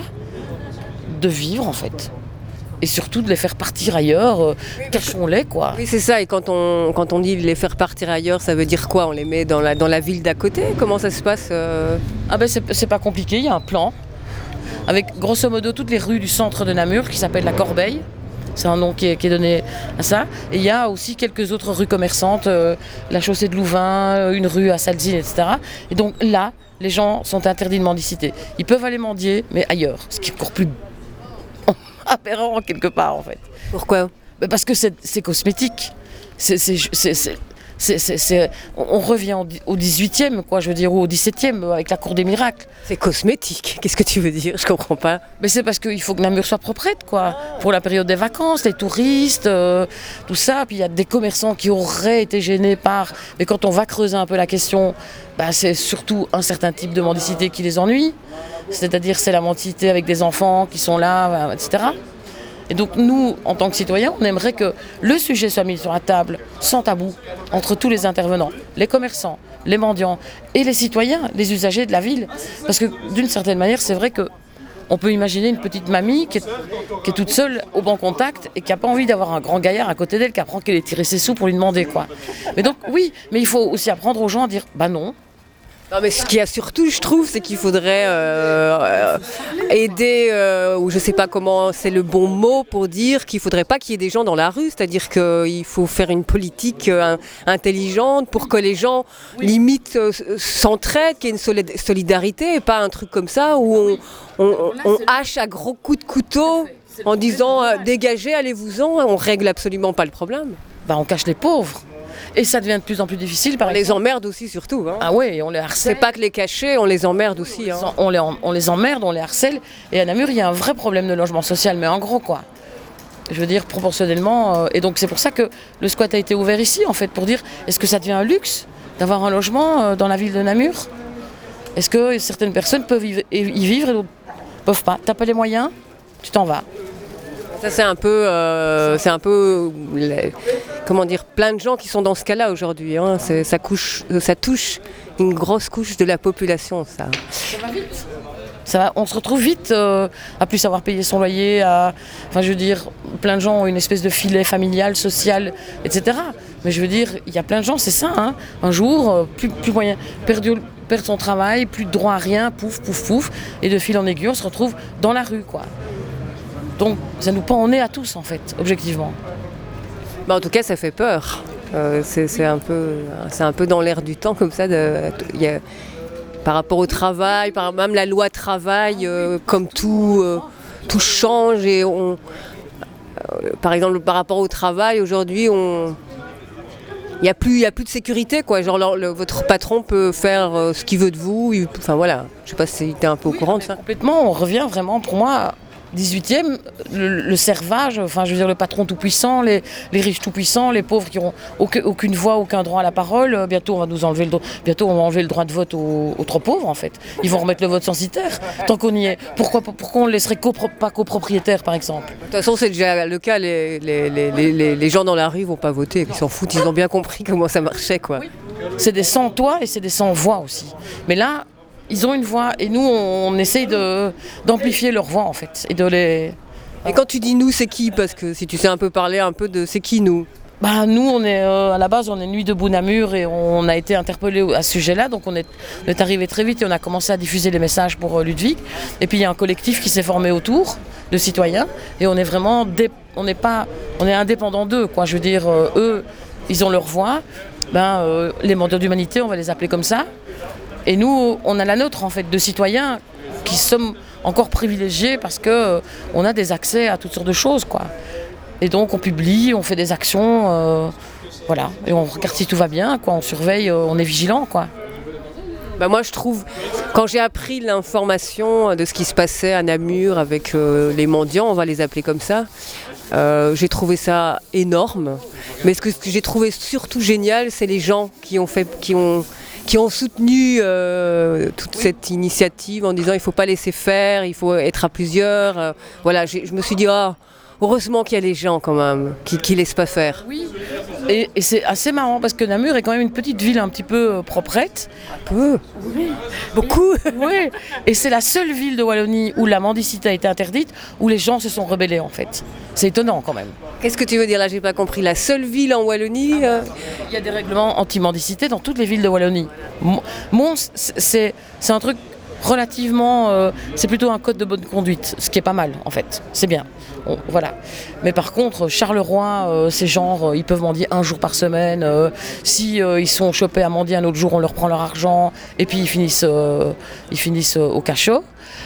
de vivre en fait. Et surtout de les faire partir ailleurs, euh, cachons-les quoi. Oui c'est ça, et quand on, quand on dit les faire partir ailleurs, ça veut dire quoi? On les met dans la, dans la ville d'à côté? Comment ça se passe euh... Ah ben c'est, c'est pas compliqué, il y a un plan, avec grosso modo toutes les rues du centre de Namur qui s'appelle la Corbeille. C'est un nom qui est, qui est donné à ça. Et il y a aussi quelques autres rues commerçantes, euh, la chaussée de Louvain, une rue à Salzine, et cetera. Et donc là, les gens sont interdits de mendicité. Ils peuvent aller mendier, mais ailleurs. Ce qui est encore plus aberrant quelque part, en fait. Pourquoi? Ben parce que c'est, c'est cosmétique. C'est, c'est, c'est, c'est, c'est, c'est, c'est, on revient au dix-huitième, quoi, je veux dire, ou au dix-septième, avec la cour des miracles. C'est cosmétique, qu'est-ce que tu veux dire? Je comprends pas. Mais c'est parce qu'il faut que Namur soit proprette, quoi, pour la période des vacances, les touristes, euh, tout ça. Puis il y a des commerçants qui auraient été gênés par... Mais quand on va creuser un peu la question, bah, c'est surtout un certain type de mendicité qui les ennuie. C'est-à-dire c'est la mendicité avec des enfants qui sont là, et cetera. Et donc nous, en tant que citoyens, on aimerait que le sujet soit mis sur la table, sans tabou, entre tous les intervenants, les commerçants, les mendiants et les citoyens, les usagers de la ville. Parce que d'une certaine manière, c'est vrai qu'on peut imaginer une petite mamie qui est, qui est toute seule au bon contact et qui n'a pas envie d'avoir un grand gaillard à côté d'elle qui apprend qu'elle est tirée ses sous pour lui demander quoi. Mais donc oui, mais il faut aussi apprendre aux gens à dire « bah non ». Non mais ce qu'il y a surtout, je trouve, c'est qu'il faudrait euh, euh, aider, euh, ou je sais pas comment c'est le bon mot pour dire qu'il faudrait pas qu'il y ait des gens dans la rue, c'est-à-dire qu'il faut faire une politique euh, intelligente pour que les gens limite euh, s'entraident, qu'il y ait une solid- solidarité et pas un truc comme ça où on, on, on, on hache à gros coups de couteau en disant euh, dégagez, allez-vous-en, on règle absolument pas le problème. Bah on cache les pauvres. Et ça devient de plus en plus difficile. Par on exemple. les emmerde aussi surtout. Hein. Ah oui, on les harcèle. C'est pas que les cacher, on les emmerde aussi. Hein. On, les, on les emmerde, on les harcèle. Et à Namur, il y a un vrai problème de logement social, mais en gros quoi. Je veux dire proportionnellement. Euh, et donc c'est pour ça que le squat a été ouvert ici, en fait, pour dire est-ce que ça devient un luxe d'avoir un logement euh, dans la ville de Namur? Est-ce que certaines personnes peuvent y, y vivre et d'autres ne peuvent pas? T'as pas les moyens, tu t'en vas. Ça c'est un peu, euh, c'est un peu, les, comment dire, plein de gens qui sont dans ce cas-là aujourd'hui. Hein. C'est, ça, couche, ça touche une grosse couche de la population, ça. Ça va vite. Ça va, on se retrouve vite euh, à plus savoir payer son loyer. À, enfin, je veux dire, plein de gens ont une espèce de filet familial, social, et cetera. Mais je veux dire, il y a plein de gens, c'est ça. Hein. Un jour, euh, plus, plus moyen, perdu, perdre son travail, plus de droit à rien, pouf, pouf, pouf, et de fil en aiguille, on se retrouve dans la rue, quoi. Donc ça nous pend au nez à tous en fait, objectivement. Bah, en tout cas ça fait peur. Euh, c'est, c'est, un peu, c'est un peu dans l'air du temps comme ça. De, y a, par rapport au travail, par, même la loi travail, euh, comme tout, euh, tout change. Et on, euh, par exemple par rapport au travail, aujourd'hui on... il n'y a plus, il y a plus de sécurité, quoi. Genre, le, le, votre patron peut faire euh, ce qu'il veut de vous. Il, enfin voilà, je sais pas si tu es un peu au oui, courant de ça. Complètement, on revient vraiment pour moi... dix-huitième, le, le servage, enfin je veux dire le patron tout puissant, les, les riches tout puissants, les pauvres qui n'auront aucun, aucune voix, aucun droit à la parole. Bientôt on va nous enlever le droit, bientôt on va enlever le droit de vote aux, aux trop pauvres en fait. Ils vont remettre le vote censitaire tant qu'on y est. Pourquoi, pourquoi on ne laisserait copro, pas copropriétaires par exemple? De toute façon c'est déjà le cas, les, les, les, les, les gens dans la rue ne vont pas voter, ils s'en foutent, ils ont bien compris comment ça marchait quoi. Oui. C'est des sans toit et c'est des sans voix aussi. Mais là, ils ont une voix et nous on, on essaye de, d'amplifier leur voix en fait et de les... Et quand tu dis nous, c'est qui? Parce que si tu sais un peu parler un peu de c'est qui nous? Bah nous on est euh, à la base on est Nuit debout Namur et on a été interpellés à ce sujet-là, donc on est, on est arrivé très vite et on a commencé à diffuser les messages pour euh, Ludwig. Et puis il y a un collectif qui s'est formé autour de citoyens et on est vraiment dé- on n'est pas on est indépendant d'eux quoi. Je veux dire euh, eux ils ont leur voix, ben euh, les mendiants d'humanité on va les appeler comme ça. Et nous, on a la nôtre en fait de citoyens qui sommes encore privilégiés parce que euh, on a des accès à toutes sortes de choses, quoi. Et donc on publie, on fait des actions, euh, voilà, et on regarde si tout va bien, quoi. On surveille, euh, on est vigilant, quoi. Bah moi je trouve, quand j'ai appris l'information de ce qui se passait à Namur avec euh, les mendiants, on va les appeler comme ça, euh, j'ai trouvé ça énorme. Mais ce que, ce que j'ai trouvé surtout génial, c'est les gens qui ont fait, qui ont, qui ont soutenu euh, toute oui. cette initiative en disant il ne faut pas laisser faire, il faut être à plusieurs. Euh, voilà, j'ai, je me suis dit ah, heureusement qu'il y a les gens quand même qui ne laissent pas faire. Oui. Et, et c'est assez marrant parce que Namur est quand même une petite ville un petit peu euh, proprette. Un peu. Oui. Beaucoup. Oui. Et c'est la seule ville de Wallonie où la mendicité a été interdite, où les gens se sont rebellés en fait. C'est étonnant quand même. Qu'est-ce que tu veux dire là? J'ai pas compris. La seule ville en Wallonie euh... Il y a des règlements anti-mendicité dans toutes les villes de Wallonie. Mons, c'est, c'est un truc relativement... Euh, c'est plutôt un code de bonne conduite, ce qui est pas mal en fait. C'est bien. On, voilà. Mais par contre, Charleroi, euh, c'est genre, euh, ils peuvent mendier un jour par semaine. Euh, si euh, ils sont chopés à mendier un autre jour, on leur prend leur argent et puis ils finissent, euh, ils finissent euh, au cachot.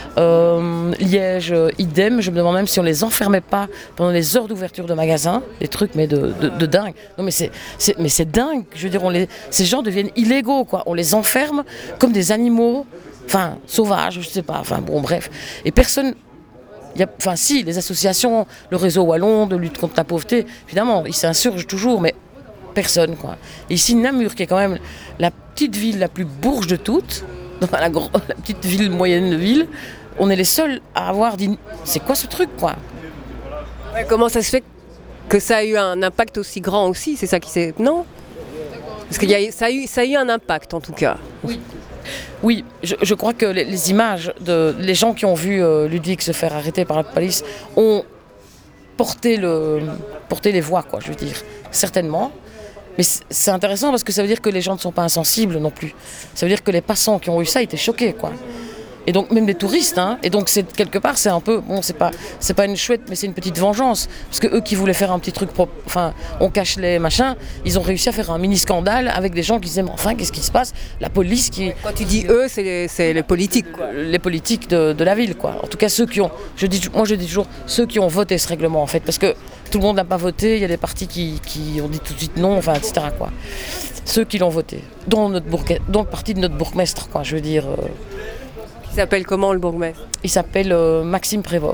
Euh, Liège, euh, idem. Je me demande même si on les enfermait pas pendant les heures d'ouverture de magasins. Des trucs, mais de, de, de dingue. Non, mais c'est, c'est, mais c'est dingue. Je veux dire, on les, ces gens deviennent illégaux, quoi. On les enferme comme des animaux, enfin sauvages, je sais pas. Enfin bon, bref. Et personne. Il y a, enfin si, les associations, le réseau wallon de lutte contre la pauvreté, évidemment, ils s'insurgent toujours, mais personne, quoi. Et ici, Namur, qui est quand même la petite ville la plus bourge de toutes, enfin, la, gros, la petite ville moyenne de ville, on est les seuls à avoir dit c'est quoi ce truc, quoi. Ouais, comment ça se fait que ça a eu un impact aussi grand aussi? C'est ça qui s'est... Non? Parce que y a, ça, a eu, ça a eu un impact en tout cas. Oui. Oui, je, je crois que les, les images de les gens qui ont vu euh, Ludwig se faire arrêter par la police ont porté, le, porté les voix, quoi, je veux dire, certainement. Mais c'est intéressant parce que ça veut dire que les gens ne sont pas insensibles non plus. Ça veut dire que les passants qui ont eu ça étaient choqués, quoi. Et donc même les touristes, hein. Et donc c'est quelque part c'est un peu bon, c'est pas c'est pas une chouette, mais c'est une petite vengeance parce que eux qui voulaient faire un petit truc propre, enfin on cache les machins, ils ont réussi à faire un mini scandale avec des gens qui disaient mais enfin qu'est-ce qui se passe? La police qui quand tu dis eux c'est les, c'est les politiques quoi. Les politiques de, de la ville quoi. En tout cas ceux qui ont, je dis moi je dis toujours ceux qui ont voté ce règlement en fait parce que tout le monde n'a pas voté, il y a des partis qui, qui ont dit tout de suite non, enfin et cetera quoi. Ceux qui l'ont voté, dont notre bourg- dont le parti de notre bourgmestre quoi, je veux dire. Euh, Il s'appelle comment le bourgmestre? Il s'appelle euh, Maxime Prévost.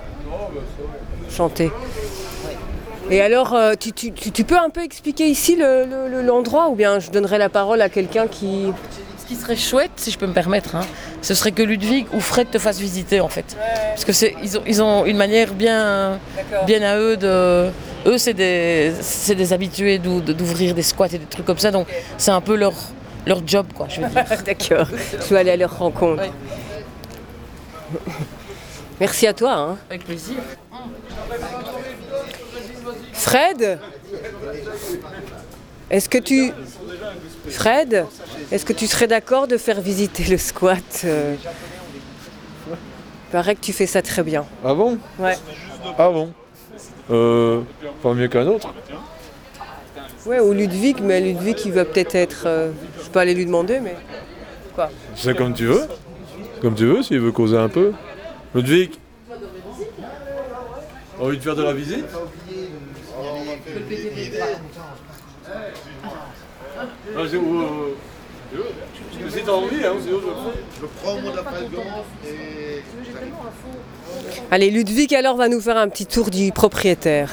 Chanté. Et alors, euh, tu, tu, tu, tu peux un peu expliquer ici le, le, l'endroit ou bien je donnerai la parole à quelqu'un qui... Ce qui serait chouette, si je peux me permettre, hein, ce serait que Ludwig ou Fred te fassent visiter en fait. Parce que c'est, ils, ont, ils ont une manière bien, bien à eux de... Eux, c'est des, c'est des habitués d'ouvrir des squats et des trucs comme ça, donc c'est un peu leur, leur job, quoi, je veux dire. D'accord, je vais aller à leur rencontre. Ouais. Merci à toi. Hein. Avec plaisir. Fred, est-ce que tu... Fred, est-ce que tu serais d'accord de faire visiter le squat euh... Il paraît que tu fais ça très bien. Ah bon? Ouais. Ah bon euh, Pas mieux qu'un autre. Ouais, ou Ludwig, mais Ludwig il va peut-être être... Euh... Je peux aller lui demander, mais... Quoi? C'est comme tu veux. Comme tu veux, s'il veut causer un peu. Ludwig, envie de faire de la visite? Ah, c'est où euh, si t'as envie, hein, sinon je le fais. Je prends au mot de la présidence et... Allez, Ludwig alors va nous faire un petit tour du propriétaire.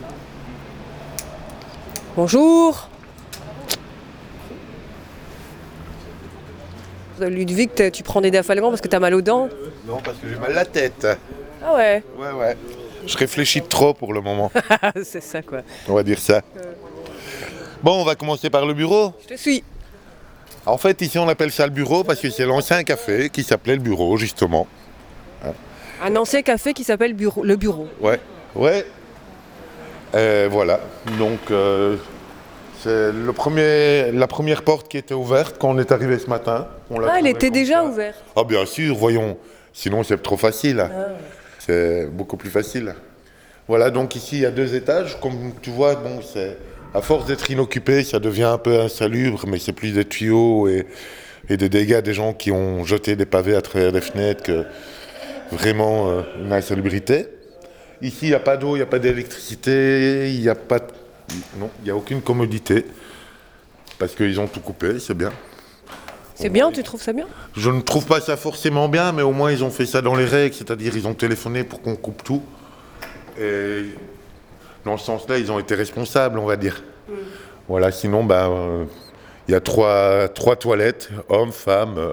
Bonjour. Ludwig, tu prends des dafalgans parce que t'as mal aux dents? Non, parce que j'ai mal à la tête. Ah ouais? Ouais, ouais. Je réfléchis trop pour le moment. C'est ça, quoi. On va dire ça. Bon, on va commencer par le bureau. Je te suis. En fait, ici, on appelle ça le bureau parce que c'est l'ancien café qui s'appelait le bureau, justement. Un ancien café qui s'appelle bureau, le bureau. Ouais, ouais. Euh, voilà. Donc... Euh... C'est le premier, la première porte qui était ouverte quand on est arrivé ce matin. On l'a ah, elle était déjà ça. ouverte? Ah bien sûr, voyons. Sinon c'est trop facile. Ah. C'est beaucoup plus facile. Voilà, donc ici il y a deux étages. Comme tu vois, bon, c'est, à force d'être inoccupé, ça devient un peu insalubre, mais c'est plus des tuyaux et et des dégâts des gens qui ont jeté des pavés à travers les fenêtres, que vraiment euh, une insalubrité. Ici, il n'y a pas d'eau, il n'y a pas d'électricité, il n'y a pas... De... Non, il n'y a aucune commodité, parce qu'ils ont tout coupé, c'est bien. C'est bien, tu trouves ça bien? Je ne trouve pas ça forcément bien, mais au moins ils ont fait ça dans les règles, c'est-à-dire ils ont téléphoné pour qu'on coupe tout. Et dans ce sens-là, ils ont été responsables, on va dire. Mm. Voilà, sinon, ben, euh, y a trois, trois toilettes, hommes, femmes. Euh,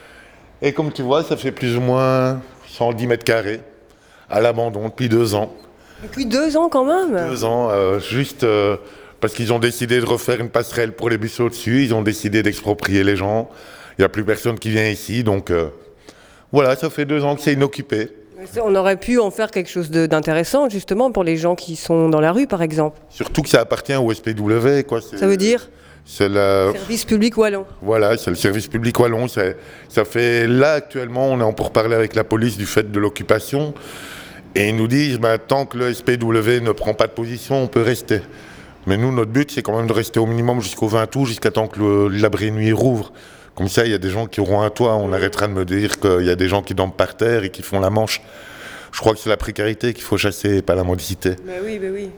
et comme tu vois, ça fait plus ou moins cent dix mètres carrés à l'abandon depuis deux ans. Depuis deux ans quand même? Deux ans, euh, juste euh, parce qu'ils ont décidé de refaire une passerelle pour les bus au-dessus, ils ont décidé d'exproprier les gens. Il n'y a plus personne qui vient ici, donc euh, voilà, ça fait deux ans que c'est inoccupé. On aurait pu en faire quelque chose de, d'intéressant, justement, pour les gens qui sont dans la rue, par exemple. Surtout que ça appartient au S P W, quoi. C'est, ça veut dire c'est le service public wallon. Voilà, c'est le service public wallon. C'est, ça fait, là, actuellement, on est en pourparlers avec la police du fait de l'occupation. Et ils nous disent, ben, tant que le S P W ne prend pas de position, on peut rester. Mais nous, notre but, c'est quand même de rester au minimum jusqu'au vingt août, jusqu'à temps que le, l'abri nuit rouvre. Comme ça, il y a des gens qui auront un toit. On arrêtera de me dire qu'il y a des gens qui dorment par terre et qui font la manche. Je crois que c'est la précarité qu'il faut chasser, pas la mendicité. Ben oui, ben oui.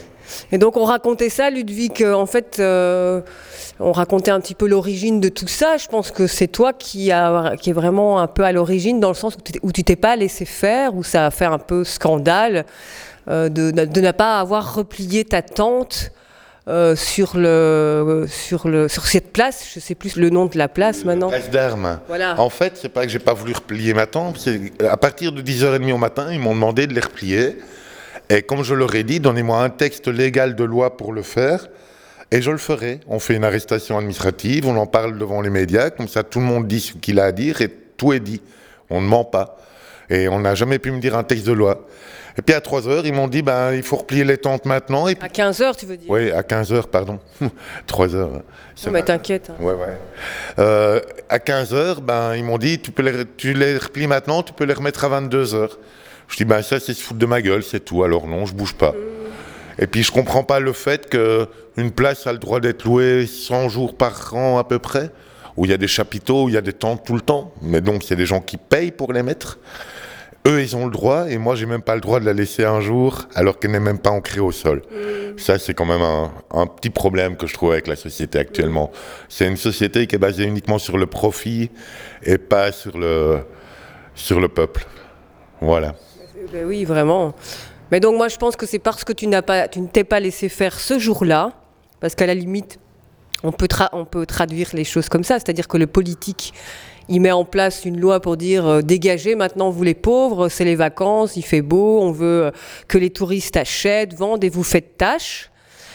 Et donc on racontait ça, Ludwig, en fait, euh, on racontait un petit peu l'origine de tout ça. Je pense que c'est toi qui, a, qui est vraiment un peu à l'origine, dans le sens où, où tu t'es pas laissé faire, où ça a fait un peu scandale, euh, de, de ne pas avoir replié ta tente Euh, sur, le, sur, le, sur cette place, je ne sais plus le nom de la place maintenant. Place d'Armes. Voilà. En fait, c'est pas que j'ai pas voulu replier ma tente, c'est à partir de dix heures trente au matin, ils m'ont demandé de les replier. Et comme je leur ai dit, donnez-moi un texte légal de loi pour le faire, et je le ferai. On fait une arrestation administrative, on en parle devant les médias, comme ça tout le monde dit ce qu'il a à dire, et tout est dit. On ne ment pas. Et on n'a jamais pu me dire un texte de loi. Et puis à trois heures, ils m'ont dit, ben, il faut replier les tentes maintenant. Et puis... À quinze heures, tu veux dire? Oui, à quinze heures, pardon. trois heures. Non, mais t'inquiète. Hein. Ouais, ouais. Euh, à quinze heures, ben, ils m'ont dit, tu, peux les, tu les replies maintenant, tu peux les remettre à vingt-deux heures. Je dis, ben, ça, c'est se foutre de ma gueule, c'est tout. Alors non, je bouge pas. Mmh. Et puis, je comprends pas le fait qu'une place a le droit d'être louée cent jours par an à peu près, où il y a des chapiteaux, où il y a des tentes tout le temps. Mais donc, c'est des gens qui payent pour les mettre. Eux, ils ont le droit, et moi, j'ai même pas le droit de la laisser un jour, alors qu'elle n'est même pas ancrée au sol. Mmh. Ça, c'est quand même un, un petit problème que je trouve avec la société actuellement. Mmh. C'est une société qui est basée uniquement sur le profit et pas sur le, sur le peuple. Voilà. Ben oui, vraiment. Mais donc, moi, je pense que c'est parce que tu n'as pas, tu ne t'es pas laissé faire ce jour-là, parce qu'à la limite, on peut, tra- on peut traduire les choses comme ça, c'est-à-dire que le politique, il met en place une loi pour dire euh, dégagez maintenant vous les pauvres, c'est les vacances, il fait beau, on veut euh, que les touristes achètent, vendent et vous faites tâche.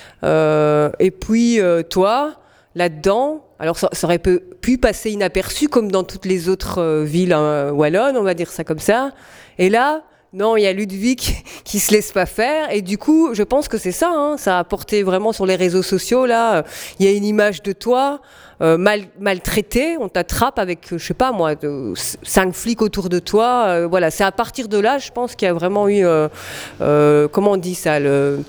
Euh, et puis euh, toi, là-dedans, alors ça, ça aurait pu, pu passer inaperçu comme dans toutes les autres euh, villes hein, wallonnes, on va dire ça comme ça. Et là, non, il y a Ludwig qui se laisse pas faire. Et du coup, je pense que c'est ça. Hein, ça a porté vraiment sur les réseaux sociaux. Là, il y a une image de toi euh, mal, maltraité. On t'attrape avec, je sais pas moi, de, cinq flics autour de toi. Euh, voilà, c'est à partir de là, je pense qu'il y a vraiment eu, euh, euh, comment on dit ça, le,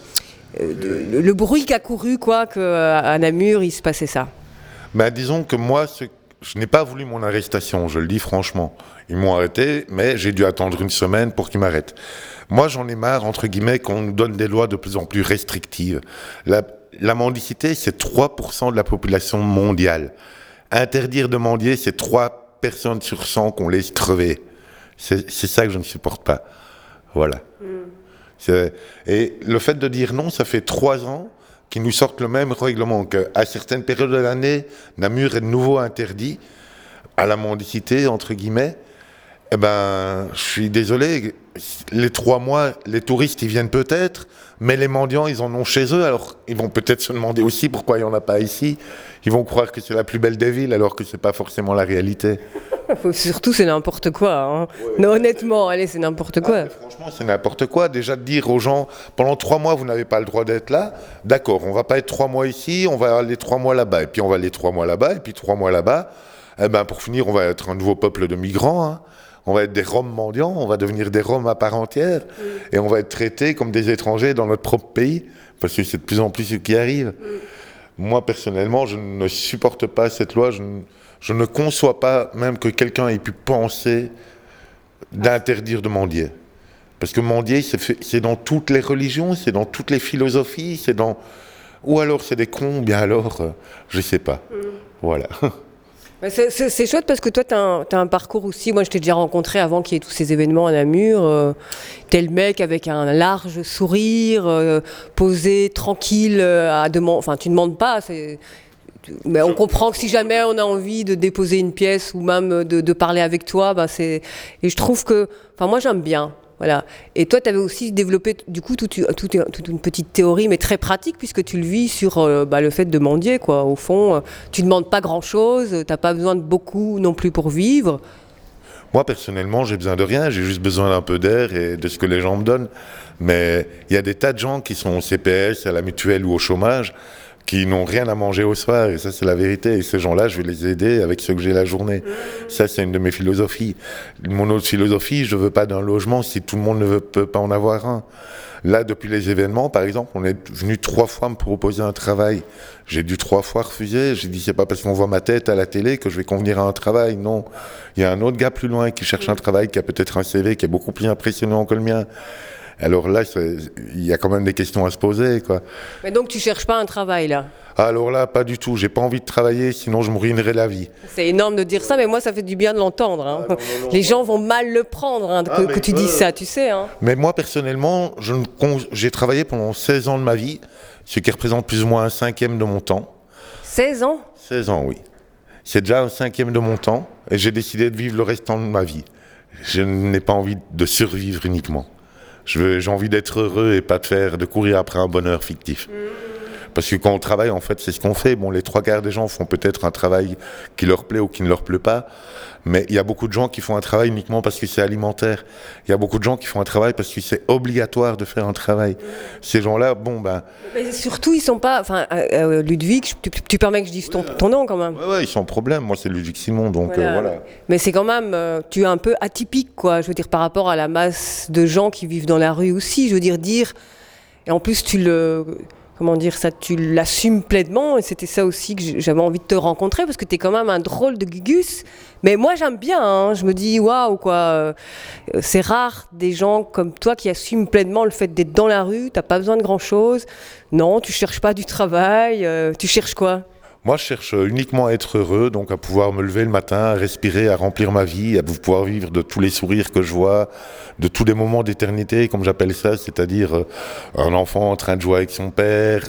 le, le bruit qui a couru, quoi, qu'à Namur, il se passait ça. Ben, disons que moi, ce, je n'ai pas voulu mon arrestation. Je le dis franchement. Ils m'ont arrêté, mais j'ai dû attendre une semaine pour qu'ils m'arrêtent. Moi, j'en ai marre, entre guillemets, qu'on nous donne des lois de plus en plus restrictives. La, la mendicité, c'est trois pour cent de la population mondiale. Interdire de mendier, c'est trois personnes sur cent qu'on laisse crever. C'est, c'est ça que je ne supporte pas. Voilà. Mm. C'est, et le fait de dire non, ça fait trois ans qu'ils nous sortent le même règlement, qu'à certaines périodes de l'année, Namur est de nouveau interdit à la mendicité, entre guillemets. Eh ben, je suis désolé, les trois mois, les touristes, ils viennent peut-être, mais les mendiants, ils en ont chez eux, alors ils vont peut-être se demander aussi pourquoi il n'y en a pas ici. Ils vont croire que c'est la plus belle des villes, alors que c'est pas forcément la réalité. Surtout, c'est n'importe quoi. Hein. Ouais, non, honnêtement, allez, c'est n'importe quoi. Ah, franchement, c'est n'importe quoi. Déjà de dire aux gens, pendant trois mois, vous n'avez pas le droit d'être là. D'accord, on va pas être trois mois ici, on va aller trois mois là-bas, et puis on va aller trois mois là-bas, et puis trois mois là-bas. Eh ben, pour finir, on va être un nouveau peuple de migrants, hein. On va être des Roms mendiants, on va devenir des Roms à part entière, mm. et on va être traités comme des étrangers dans notre propre pays, parce que c'est de plus en plus ce qui arrive. Mm. Moi, personnellement, je ne supporte pas cette loi, je ne, je ne conçois pas même que quelqu'un ait pu penser d'interdire de mendier. Parce que mendier, c'est, fait, c'est dans toutes les religions, c'est dans toutes les philosophies, c'est dans... Ou alors c'est des cons, bien alors, euh, je sais pas. Mmh. Voilà. C'est, c'est, c'est chouette parce que toi, tu as un, un parcours aussi. Moi, je t'ai déjà rencontré avant qu'il y ait tous ces événements à Namur. Euh, t'es le mec avec un large sourire, euh, posé, tranquille, euh, à demander. Enfin, tu ne demandes pas. C'est... Mais on comprend que si jamais on a envie de déposer une pièce ou même de, de parler avec toi, bah c'est. Et je trouve que. Enfin, moi, j'aime bien. Voilà. Et toi, tu avais aussi développé du coup toute, toute, toute une petite théorie, mais très pratique, puisque tu le vis sur euh, bah, le fait de mendier, quoi. Au fond, euh, tu ne demandes pas grand-chose, tu n'as pas besoin de beaucoup non plus pour vivre. Moi, personnellement, j'ai besoin de rien, j'ai juste besoin d'un peu d'air et de ce que les gens me donnent. Mais il y a des tas de gens qui sont au C P S, à la mutuelle ou au chômage, qui n'ont rien à manger au soir, et ça c'est la vérité. Et ces gens-là, je vais les aider avec ce que j'ai la journée. Ça, c'est une de mes philosophies. Mon autre philosophie, je ne veux pas d'un logement si tout le monde ne veut, peut pas en avoir un. Là, depuis les événements, par exemple, on est venu trois fois me proposer un travail. J'ai dû trois fois refuser. J'ai dit, c'est pas parce qu'on voit ma tête à la télé que je vais convenir à un travail. Non. Il y a un autre gars plus loin qui cherche un travail, qui a peut-être un C V qui est beaucoup plus impressionnant que le mien. Alors là, il y a quand même des questions à se poser, quoi. Mais donc tu cherches pas un travail, là? Alors là, pas du tout. J'ai pas envie de travailler, sinon je me ruinerais la vie. C'est énorme de dire ça, mais moi, ça fait du bien de l'entendre. Hein. Ah, non, non, non, Les gens vont mal le prendre, hein, ah, que, que tu euh... dises ça, tu sais. Hein. Mais moi, personnellement, je ne con... j'ai travaillé pendant seize ans de ma vie, ce qui représente plus ou moins un cinquième de mon temps. seize ans? seize ans, oui. C'est déjà un cinquième de mon temps, et j'ai décidé de vivre le restant de ma vie. Je n'ai pas envie de survivre uniquement. Je veux, j'ai envie d'être heureux et pas de faire, de courir après un bonheur fictif. Mmh. Parce que quand on travaille, en fait, c'est ce qu'on fait. Bon, les trois quarts des gens font peut-être un travail qui leur plaît ou qui ne leur plaît pas. Mais il y a beaucoup de gens qui font un travail uniquement parce que c'est alimentaire. Il y a beaucoup de gens qui font un travail parce que c'est obligatoire de faire un travail. Ces gens-là, bon, ben... Mais surtout, ils sont pas... Enfin, euh, Ludwig, tu, tu permets que je dise ton, ton nom, quand même. Oui, ouais, ils sont problème. Moi, c'est Ludwig Simon, donc voilà. Euh, voilà. Mais c'est quand même... Euh, tu es un peu atypique, quoi. Je veux dire, par rapport à la masse de gens qui vivent dans la rue aussi. Je veux dire, dire... Et en plus, tu le... Comment dire ça, tu l'assumes pleinement, et c'était ça aussi que j'avais envie de te rencontrer, parce que t'es quand même un drôle de gugus. Mais moi, j'aime bien, hein, je me dis, waouh, quoi, euh, c'est rare des gens comme toi qui assument pleinement le fait d'être dans la rue, t'as pas besoin de grand-chose, non, tu cherches pas du travail, euh, tu cherches quoi ? Moi, je cherche uniquement à être heureux, donc à pouvoir me lever le matin, à respirer, à remplir ma vie, à pouvoir vivre de tous les sourires que je vois, de tous les moments d'éternité, comme j'appelle ça, c'est-à-dire un enfant en train de jouer avec son père,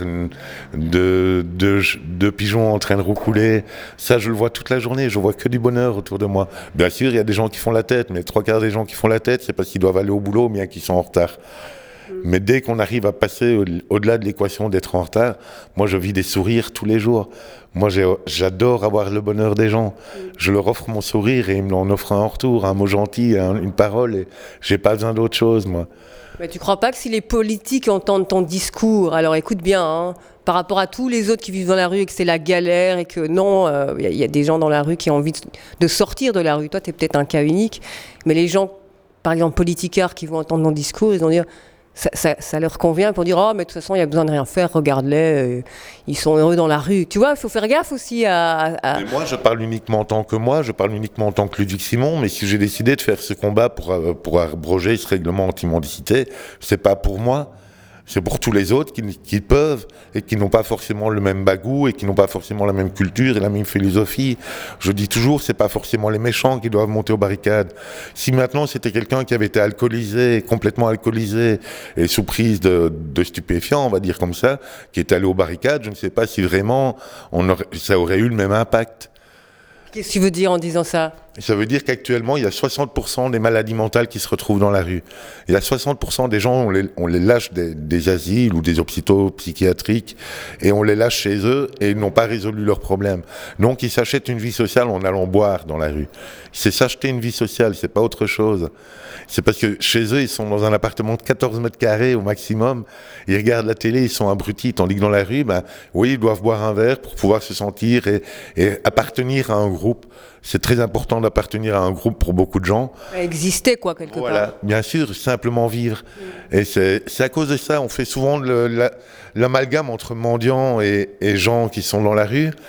deux, deux, deux pigeons en train de roucouler. Ça, je le vois toute la journée, je vois que du bonheur autour de moi. Bien sûr, il y a des gens qui font la tête, mais trois quarts des gens qui font la tête, c'est parce qu'ils doivent aller au boulot, bien qu'ils sont en retard. Mais dès qu'on arrive à passer au- au-delà de l'équation d'être en retard, moi je vis des sourires tous les jours. Moi j'ai- j'adore avoir le bonheur des gens. Je leur offre mon sourire et ils me l'en offrent un en retour, un mot gentil, un- une parole. Et j'ai pas besoin d'autre chose, moi. Mais tu crois pas que si les politiques entendent ton discours, alors écoute bien, hein, par rapport à tous les autres qui vivent dans la rue et que c'est la galère et que non, il euh, y, y a des gens dans la rue qui ont envie de, de sortir de la rue. Toi, tu es peut-être un cas unique, mais les gens, par exemple, politicards qui vont entendre ton discours, ils vont dire... Ça, ça, ça leur convient pour dire « Oh, mais de toute façon, il n'y a besoin de rien faire, regarde-les, euh, ils sont heureux dans la rue. » Tu vois, il faut faire gaffe aussi à... à... Mais moi, je parle uniquement en tant que moi, je parle uniquement en tant que Ludwig Simon, mais si j'ai décidé de faire ce combat pour, euh, pour abroger ce règlement anti-mendicité, c'est pas pour moi, c'est pour tous les autres qui, qui peuvent et qui n'ont pas forcément le même bagou et qui n'ont pas forcément la même culture et la même philosophie. Je dis toujours, c'est pas forcément les méchants qui doivent monter aux barricades. Si maintenant c'était quelqu'un qui avait été alcoolisé, complètement alcoolisé et sous prise de, de stupéfiants, on va dire comme ça, qui était allé aux barricades, je ne sais pas si vraiment on aurait, ça aurait eu le même impact. Qu'est-ce que tu veux dire en disant ça ? Ça veut dire qu'actuellement, il y a soixante pour cent des maladies mentales qui se retrouvent dans la rue. Il y a soixante pour cent des gens, on les, on les lâche des, des asiles ou des hôpitaux psychiatriques et on les lâche chez eux et ils n'ont pas résolu leurs problèmes. Donc, ils s'achètent une vie sociale en allant boire dans la rue. C'est s'acheter une vie sociale, c'est pas autre chose. C'est parce que chez eux, ils sont dans un appartement de quatorze mètres carrés au maximum. Ils regardent la télé, ils sont abrutis. Tandis que dans la rue, ben, oui, ils doivent boire un verre pour pouvoir se sentir et, et appartenir à un groupe. C'est très important d'appartenir à un groupe pour beaucoup de gens. Exister, quoi, quelque Voilà, part. bien sûr, simplement vivre. Mmh. Et c'est, c'est à cause de ça, on fait souvent le, la, l'amalgame entre mendiants et, et gens qui sont dans la rue.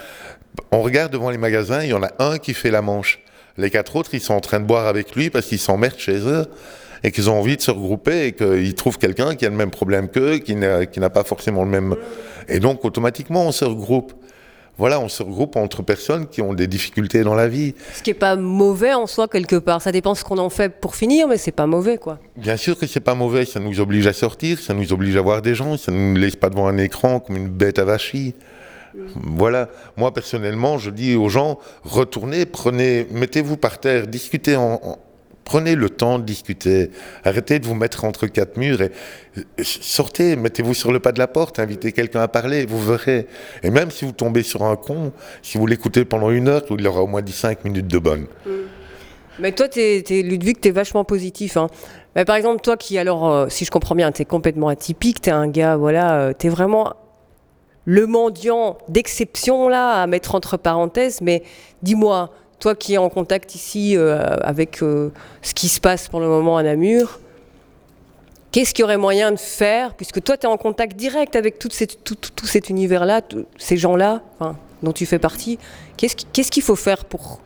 On regarde devant les magasins, il y en a un qui fait la manche. Les quatre autres, ils sont en train de boire avec lui parce qu'ils s'emmerdent chez eux et qu'ils ont envie de se regrouper et qu'ils trouvent quelqu'un qui a le même problème qu'eux, qui n'a, qui n'a pas forcément le même... Et donc, automatiquement, on se regroupe. Voilà, on se regroupe entre personnes qui ont des difficultés dans la vie. Ce qui n'est pas mauvais en soi, quelque part. Ça dépend ce qu'on en fait pour finir, mais c'est pas mauvais, quoi. Bien sûr que c'est pas mauvais, ça nous oblige à sortir, ça nous oblige à voir des gens, ça ne nous laisse pas devant un écran comme une bête avachie. Voilà, moi personnellement, je dis aux gens, retournez, prenez, mettez-vous par terre, discutez, en, en, prenez le temps de discuter, arrêtez de vous mettre entre quatre murs et, et sortez, mettez-vous sur le pas de la porte, invitez quelqu'un à parler, vous verrez. Et même si vous tombez sur un con, si vous l'écoutez pendant une heure, il aura au moins dit cinq minutes de bonne. Mmh. Mais toi, t'es, t'es, Ludwig, t'es vachement positif, hein. Mais par exemple, toi qui, alors, euh, si je comprends bien, t'es complètement atypique, t'es un gars, voilà, euh, t'es vraiment... le mendiant d'exception, là, à mettre entre parenthèses, mais dis-moi, toi qui es en contact ici euh, avec euh, ce qui se passe pour le moment à Namur, qu'est-ce qu'il y aurait moyen de faire, puisque toi tu es en contact direct avec tout, cette, tout, tout, tout cet univers-là, tout, ces gens-là, enfin, dont tu fais partie, qu'est-ce, qu'est-ce qu'il faut faire pour,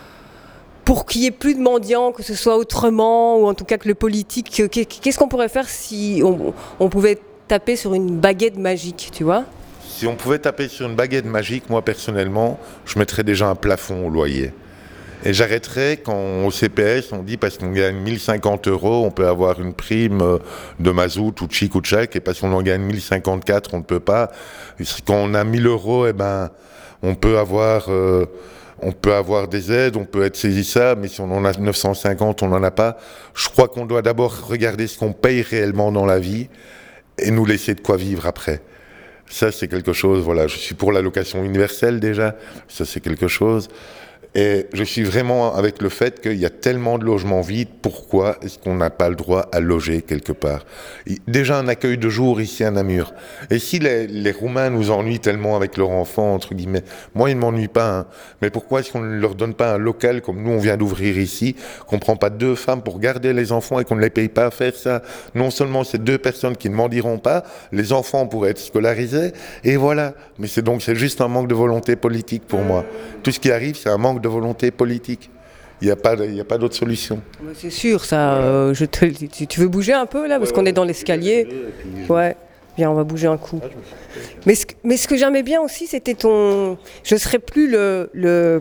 pour qu'il n'y ait plus de mendiants, que ce soit autrement, ou en tout cas que le politique, qu'est-ce qu'on pourrait faire si on, on pouvait taper sur une baguette magique, tu vois ? Si on pouvait taper sur une baguette magique, moi personnellement, je mettrais déjà un plafond au loyer. Et j'arrêterais quand au C P S, on dit parce qu'on gagne mille cinquante euros, on peut avoir une prime de mazout ou de chic ou de chèque, et parce qu'on en gagne mille cinquante-quatre, on ne peut pas. Quand on a mille euros, eh ben, on peut avoir, euh, on peut avoir des aides, on peut être saisissable, mais si on en a neuf cent cinquante, on n'en a pas. Je crois qu'on doit d'abord regarder ce qu'on paye réellement dans la vie et nous laisser de quoi vivre après. Ça, c'est quelque chose, voilà, je suis pour l'allocation universelle déjà, ça c'est quelque chose. Et je suis vraiment avec le fait qu'il y a tellement de logements vides, pourquoi est-ce qu'on n'a pas le droit à loger quelque part ? Déjà un accueil de jour ici à Namur. Et si les, les Roumains nous ennuient tellement avec leurs enfants, entre guillemets, moi ils ne m'ennuient pas, hein, mais pourquoi est-ce qu'on ne leur donne pas un local comme nous on vient d'ouvrir ici, qu'on ne prend pas deux femmes pour garder les enfants et qu'on ne les paye pas à faire ça ? Non seulement c'est deux personnes qui ne mendiront pas, les enfants pourraient être scolarisés, et voilà. Mais c'est donc c'est juste un manque de volonté politique pour moi. Tout ce qui arrive, c'est un manque de volonté politique. Il n'y a pas, il n'y a pas d'autre solution. C'est sûr, ça. Euh, je te, tu, tu veux bouger un peu là, parce qu'on est dans l'escalier. Ouais. Bien, on va bouger un coup. Mais ce, mais ce que j'aimais bien aussi, c'était ton. Je ne serais plus le, le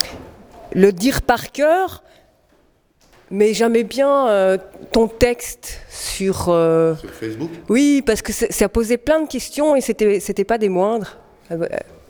le dire par cœur, mais j'aimais bien euh, ton texte sur. Euh... Sur Facebook. Oui, parce que ça posait plein de questions et c'était c'était pas des moindres. Euh,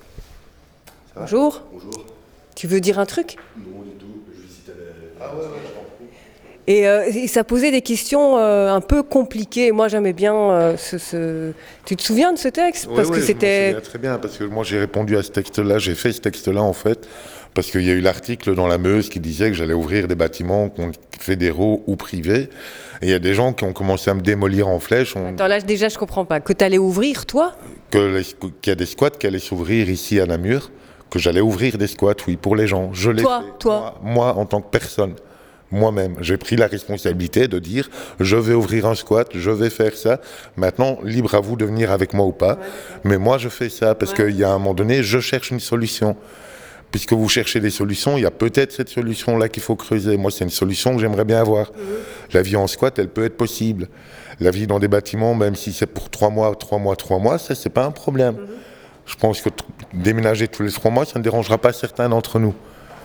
Bonjour. Bonjour. Tu veux dire un truc ? Non, du tout. Je visitais les... Ah ouais, ouais, je comprends. Et, euh, et ça posait des questions euh, un peu compliquées. Moi, j'aimais bien euh, ce, ce... Tu te souviens de ce texte ? Ouais, parce ouais, que je c'était... me souviens très bien, parce que moi, j'ai répondu à ce texte-là. J'ai fait ce texte-là, en fait, parce qu'il y a eu l'article dans la Meuse qui disait que j'allais ouvrir des bâtiments fédéraux ou privés. Et il y a des gens qui ont commencé à me démolir en flèche. On... Attends, là, déjà, je comprends pas. Que tu allais ouvrir, toi ? que les... Qu'il y a des squats qui allaient s'ouvrir ici à Namur. Que j'allais ouvrir des squats, oui, pour les gens. Je l'ai toi, fait. Toi, moi, moi, en tant que personne, moi-même, j'ai pris la responsabilité de dire je vais ouvrir un squat, je vais faire ça. Maintenant, libre à vous de venir avec moi ou pas. Ouais. Mais moi, je fais ça parce ouais. qu'il y a un moment donné, je cherche une solution. Puisque vous cherchez des solutions, il y a peut-être cette solution-là qu'il faut creuser. Moi, c'est une solution que j'aimerais bien avoir. Mmh. La vie en squat, elle peut être possible. La vie dans des bâtiments, même si c'est pour trois mois, trois mois, trois mois, ça, c'est pas un problème. Mmh. Je pense que t- déménager tous les trois mois, ça ne dérangera pas certains d'entre nous.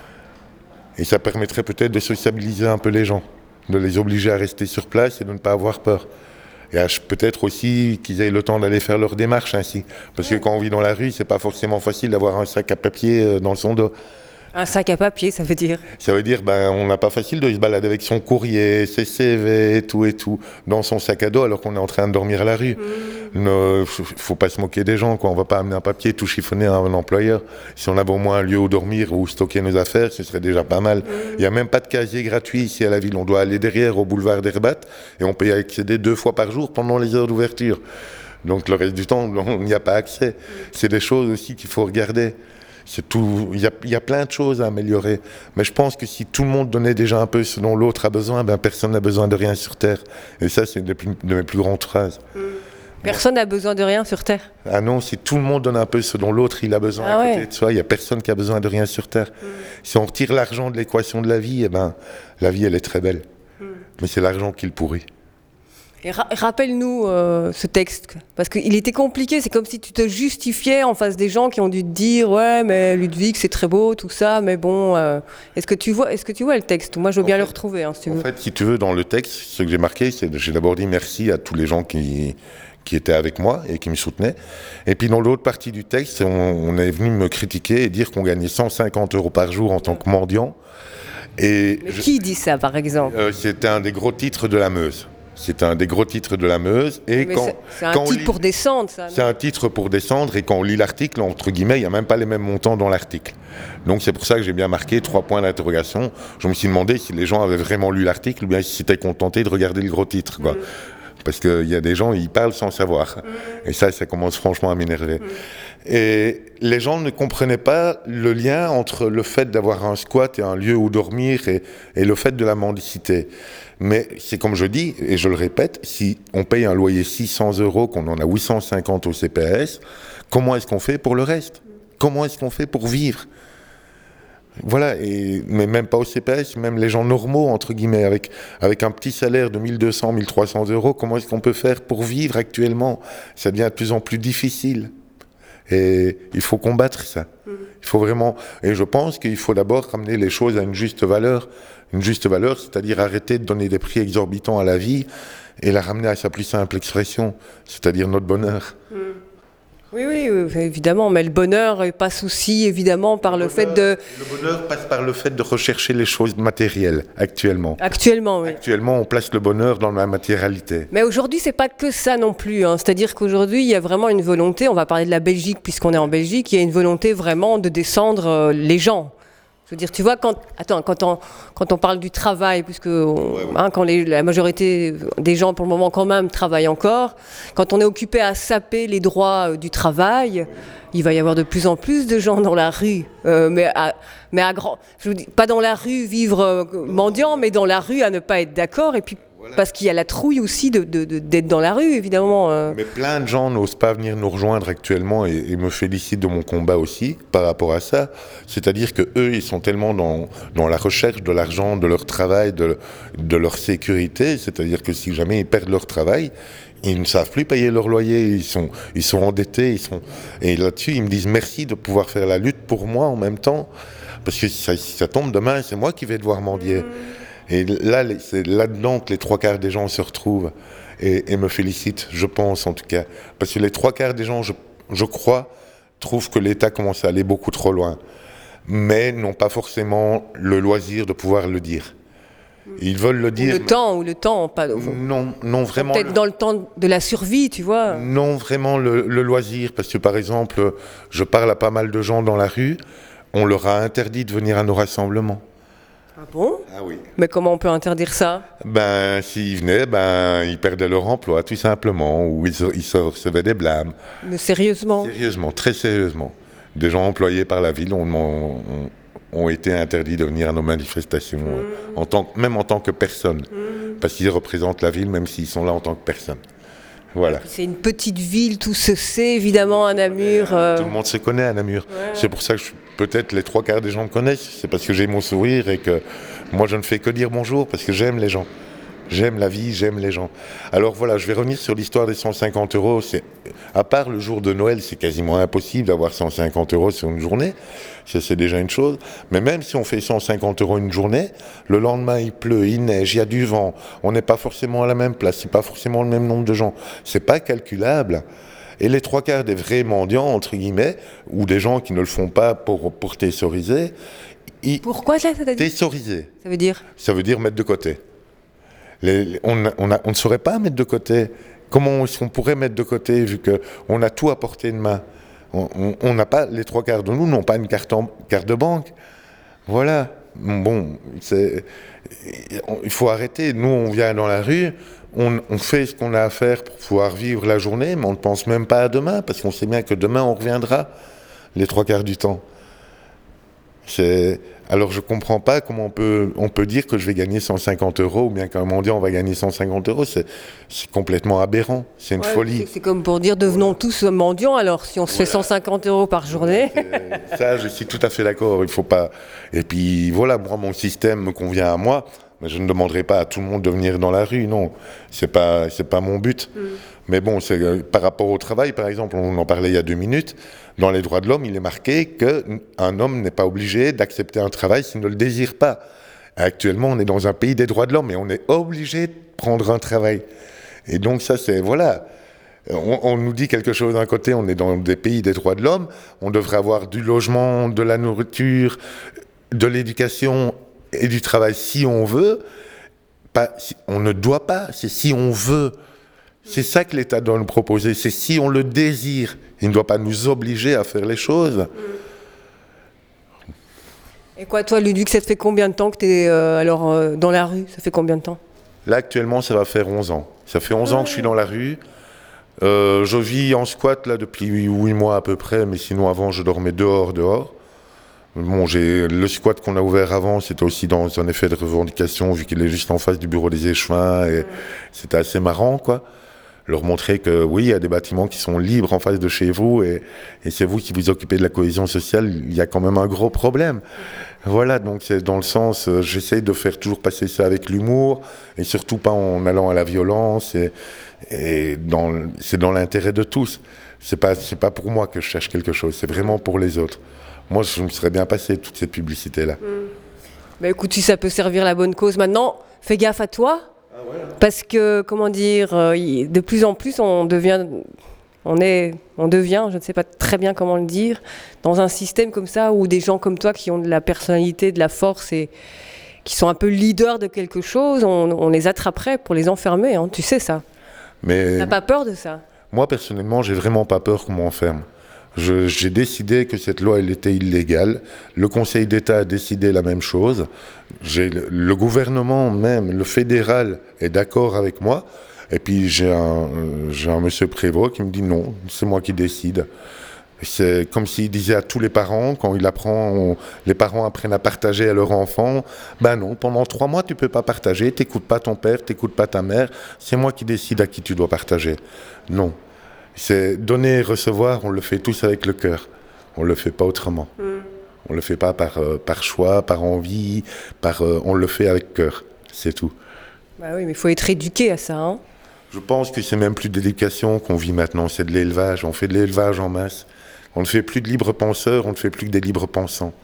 Et ça permettrait peut-être de sociabiliser un peu les gens, de les obliger à rester sur place et de ne pas avoir peur. Et à, peut-être aussi qu'ils aient le temps d'aller faire leurs démarches ainsi. Parce que quand on vit dans la rue, c'est pas forcément facile d'avoir un sac à papier dans son dos. Un sac à papier, ça veut dire ? Ça veut dire, ben, on n'a pas facile de se balader avec son courrier, ses C V, tout et tout, dans son sac à dos, alors qu'on est en train de dormir à la rue. Il mmh. ne faut pas se moquer des gens, quoi. On ne va pas amener un papier tout chiffonné à un employeur. Si on avait au moins un lieu où dormir, où stocker nos affaires, ce serait déjà pas mal. Il mmh. n'y a même pas de casier gratuit ici à la ville. On doit aller derrière au boulevard d'Herbat et on peut y accéder deux fois par jour pendant les heures d'ouverture. Donc le reste du temps, on n'y a pas accès. C'est des choses aussi qu'il faut regarder. C'est tout, il y a, il y a plein de choses à améliorer. Mais je pense que si tout le monde donnait déjà un peu ce dont l'autre a besoin, ben personne n'a besoin de rien sur Terre. Et ça, c'est une de, de mes plus grandes phrases. Mm. Personne n'a besoin de rien sur Terre. Ah non, si tout le monde donne un peu ce dont l'autre il a besoin Ah à côté ouais. de soi, il n'y a personne qui a besoin de rien sur Terre. Mm. Si on retire l'argent de l'équation de la vie, eh ben, la vie elle est très belle. Mm. Mais c'est l'argent qui le pourrit. Et ra- rappelle-nous euh, ce texte, parce qu'il était compliqué, c'est comme si tu te justifiais en face des gens qui ont dû te dire « Ouais, mais Ludwig, c'est très beau, tout ça, mais bon... Euh, » Est-ce que tu vois, est-ce que tu vois le texte? Moi, je veux bien le retrouver, hein, si tu veux. En fait, si tu veux, dans le texte, ce que j'ai marqué, c'est que j'ai d'abord dit merci à tous les gens qui, qui étaient avec moi et qui me soutenaient. Et puis dans l'autre partie du texte, on, on est venu me critiquer et dire qu'on gagnait cent cinquante euros par jour en tant que mendiant. Et mais je, qui dit ça, par exemple? euh, C'était un des gros titres de la Meuse. C'est un des gros titres de la Meuse. Et mais quand, c'est, c'est un quand titre lit, pour descendre, ça. C'est un titre pour descendre, et quand on lit l'article, entre guillemets, il n'y a même pas les mêmes montants dans l'article. Donc c'est pour ça que j'ai bien marqué trois points d'interrogation. Je me suis demandé si les gens avaient vraiment lu l'article ou bien s'ils s'étaient contentés de regarder le gros titre, quoi. Mmh. Parce qu'il y a des gens, ils parlent sans savoir. Mmh. Et ça, ça commence franchement à m'énerver. Mmh. Et les gens ne comprenaient pas le lien entre le fait d'avoir un squat et un lieu où dormir et, et le fait de la mendicité. Mais c'est comme je dis, et je le répète, si on paye un loyer six cents euros, qu'on en a huit cent cinquante au C P S, comment est-ce qu'on fait pour le reste? Comment est-ce qu'on fait pour vivre? Voilà, et, mais même pas au C P S, même les gens normaux, entre guillemets, avec, avec un petit salaire de mille deux cents, mille trois cents euros, comment est-ce qu'on peut faire pour vivre actuellement? Ça devient de plus en plus difficile. Et il faut combattre ça. Il faut vraiment, et je pense qu'il faut d'abord ramener les choses à une juste valeur. Une juste valeur, c'est-à-dire arrêter de donner des prix exorbitants à la vie et la ramener à sa plus simple expression, c'est-à-dire notre bonheur. Mmh. Oui, oui, évidemment, mais le bonheur passe aussi, évidemment, par le, le bonheur, fait de... Le bonheur passe par le fait de rechercher les choses matérielles, actuellement. Actuellement, oui. Actuellement, on place le bonheur dans la matérialité. Mais aujourd'hui, c'est pas que ça non plus, hein. C'est-à-dire qu'aujourd'hui, il y a vraiment une volonté, on va parler de la Belgique, puisqu'on est en Belgique, il y a une volonté vraiment de descendre euh, les gens. Je veux dire, tu vois, quand, attends, quand, on, quand on parle du travail, puisque on, ouais, ouais. Hein, quand les, la majorité des gens, pour le moment, quand même, travaillent encore, quand on est occupé à saper les droits euh, du travail, il va y avoir de plus en plus de gens dans la rue, euh, mais, à, mais à grand, je vous dis, pas dans la rue vivre euh, mendiant, mais dans la rue à ne pas être d'accord, et puis voilà. Parce qu'il y a la trouille aussi de, de, de, d'être dans la rue, évidemment. Euh. Mais plein de gens n'osent pas venir nous rejoindre actuellement et, et me félicitent de mon combat aussi par rapport à ça. C'est-à-dire que eux, ils sont tellement dans, dans la recherche de l'argent, de leur travail, de, de leur sécurité. C'est-à-dire que si jamais ils perdent leur travail, ils ne savent plus payer leur loyer, ils sont, ils sont endettés. Ils sont... Et là-dessus, ils me disent merci de pouvoir faire la lutte pour moi en même temps. Parce que si ça, si ça tombe demain, c'est moi qui vais devoir mendier. Mmh. Et là, c'est là-dedans que les trois quarts des gens se retrouvent et, et me félicitent, je pense en tout cas. Parce que les trois quarts des gens, je, je crois, trouvent que l'État commence à aller beaucoup trop loin, mais n'ont pas forcément le loisir de pouvoir le dire. Ils veulent le dire. Ou le temps, ou le temps, pas. Non, non vraiment. Peut-être le... dans le temps de la survie, tu vois. Non, vraiment le, le loisir, parce que par exemple, je parle à pas mal de gens dans la rue, on leur a interdit de venir à nos rassemblements. Ah bon? Ah oui. Mais comment on peut interdire ça? Ben, s'ils venaient, ben, ils perdaient leur emploi, tout simplement, ou ils, ils se recevaient des blâmes. Mais sérieusement? Sérieusement, très sérieusement. Des gens employés par la ville ont, ont, ont été interdits de venir à nos manifestations, mmh. en tant, même en tant que personne, mmh. parce qu'ils représentent la ville, même s'ils sont là en tant que personne. Voilà. C'est une petite ville, tout se sait évidemment à Namur. Euh... Tout le monde se connaît à Namur. Ouais. C'est pour ça que je, peut-être les trois quarts des gens me connaissent. C'est parce que j'ai mon sourire et que moi je ne fais que dire bonjour parce que j'aime les gens. J'aime la vie, j'aime les gens. Alors voilà, je vais revenir sur l'histoire des cent cinquante euros. C'est, à part le jour de Noël, c'est quasiment impossible d'avoir cent cinquante euros sur une journée. Ça, c'est déjà une chose. Mais même si on fait cent cinquante euros une journée, le lendemain, il pleut, il neige, il y a du vent. On n'est pas forcément à la même place. C'est pas forcément le même nombre de gens. C'est pas calculable. Et les trois quarts des vrais mendiants, entre guillemets, ou des gens qui ne le font pas pour, pour thésauriser, ils... Pourquoi ça, ça Thésauriser. Ça veut dire? Ça veut dire mettre de côté. Les, les, on, a, on, a, on ne saurait pas mettre de côté. Comment est-ce qu'on pourrait mettre de côté vu qu'on a tout à portée de main? On n'a pas, les trois quarts de nous n'ont pas une carte, en, carte de banque. Voilà. Bon, c'est, il faut arrêter. Nous, on vient dans la rue, on, on fait ce qu'on a à faire pour pouvoir vivre la journée, mais on ne pense même pas à demain, parce qu'on sait bien que demain, on reviendra les trois quarts du temps. C'est... Alors je comprends pas comment on peut, on peut dire que je vais gagner cent cinquante euros ou bien qu'un mendiant va gagner cent cinquante euros. C'est, c'est complètement aberrant, c'est une Ouais, folie. c'est- C'est comme pour dire devenons tous mendiants alors si on se fait cent cinquante euros par journée. Ça, je suis tout à fait d'accord. Il faut pas. Et puis voilà, moi, mon système me convient à moi. Mais je ne demanderai pas à tout le monde de venir dans la rue, non. C'est pas, c'est pas mon but. Mm. Mais bon, c'est euh, par rapport au travail, par exemple, on en parlait il y a deux minutes. Dans les droits de l'homme, il est marqué qu'un homme n'est pas obligé d'accepter un travail s'il ne le désire pas. Actuellement, on est dans un pays des droits de l'homme et on est obligé de prendre un travail. Et donc ça, c'est voilà. On, on nous dit quelque chose d'un côté, on est dans des pays des droits de l'homme, on devrait avoir du logement, de la nourriture, de l'éducation et du travail si on veut. Pas, si, on ne doit pas, c'est si on veut. C'est ça que l'État doit nous proposer, c'est si on le désire. Il ne doit pas nous obliger à faire les choses. Et quoi toi Luduc, ça te fait combien de temps que tu es euh, alors euh, dans la rue? Ça fait combien de temps? Là, actuellement, ça va faire onze ans. Ça fait onze ans que je suis dans la rue. Euh, je vis en squat là depuis huit mois à peu près, mais sinon avant, je dormais dehors, dehors. Bon, j'ai le squat qu'on a ouvert avant, c'était aussi dans un effet de revendication, vu qu'il est juste en face du bureau des échevins, et c'était assez marrant, quoi. Leur montrer que oui, il y a des bâtiments qui sont libres en face de chez vous, et, et c'est vous qui vous occupez de la cohésion sociale, il y a quand même un gros problème. Voilà, donc c'est dans le sens, euh, j'essaye de faire toujours passer ça avec l'humour, et surtout pas en allant à la violence, et, et dans, c'est dans l'intérêt de tous. C'est pas, c'est pas pour moi que je cherche quelque chose, c'est vraiment pour les autres. Moi, je me serais bien passé toutes ces publicités-là. Mmh. Bah écoute, si ça peut servir la bonne cause maintenant, fais gaffe à toi. Ah ouais. Parce que, comment dire, euh, de plus en plus, on devient, on est, on devient, je ne sais pas très bien comment le dire, dans un système comme ça où des gens comme toi qui ont de la personnalité, de la force et qui sont un peu leaders de quelque chose, on, on les attraperait pour les enfermer, hein, tu sais ça. Mais T'as pas peur de ça? Moi, personnellement, j'ai vraiment pas peur qu'on m'enferme. Je, j'ai décidé que cette loi, elle était illégale. Le Conseil d'État a décidé la même chose. J'ai, le gouvernement même, le fédéral, est d'accord avec moi. Et puis j'ai un, euh, j'ai un monsieur Prévost qui me dit non, c'est moi qui décide. C'est comme s'il disait à tous les parents, quand il apprend, on, les parents apprennent à partager à leur enfant, ben non, pendant trois mois tu peux pas partager, t'écoutes pas ton père, t'écoutes pas ta mère, c'est moi qui décide à qui tu dois partager. Non. C'est donner et recevoir, on le fait tous avec le cœur. On le fait pas autrement. Mm. On le fait pas par, euh, par choix, par envie, par, euh, on le fait avec cœur. C'est tout. Bah oui, mais il faut être éduqué à ça, hein. Je pense que c'est même plus d'éducation qu'on vit maintenant, c'est de l'élevage. On fait de l'élevage en masse. On ne fait plus de libres penseurs, on ne fait plus que des libres pensants.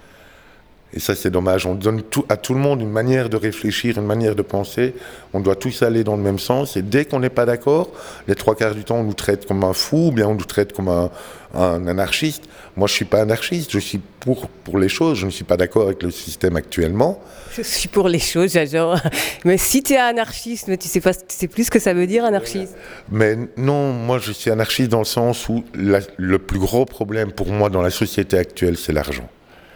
Et ça, c'est dommage. On donne tout, à tout le monde une manière de réfléchir, une manière de penser. On doit tous aller dans le même sens. Et dès qu'on n'est pas d'accord, les trois quarts du temps, on nous traite comme un fou, ou bien on nous traite comme un, un anarchiste. Moi, je ne suis pas anarchiste. Je suis pour, pour les choses. Je ne suis pas d'accord avec le système actuellement. Je suis pour les choses, j'adore. Mais si tu es anarchiste, mais tu sais pas, tu sais plus ce que ça veut dire, anarchiste. Mais non, moi, je suis anarchiste dans le sens où la, le plus gros problème pour moi dans la société actuelle, c'est l'argent.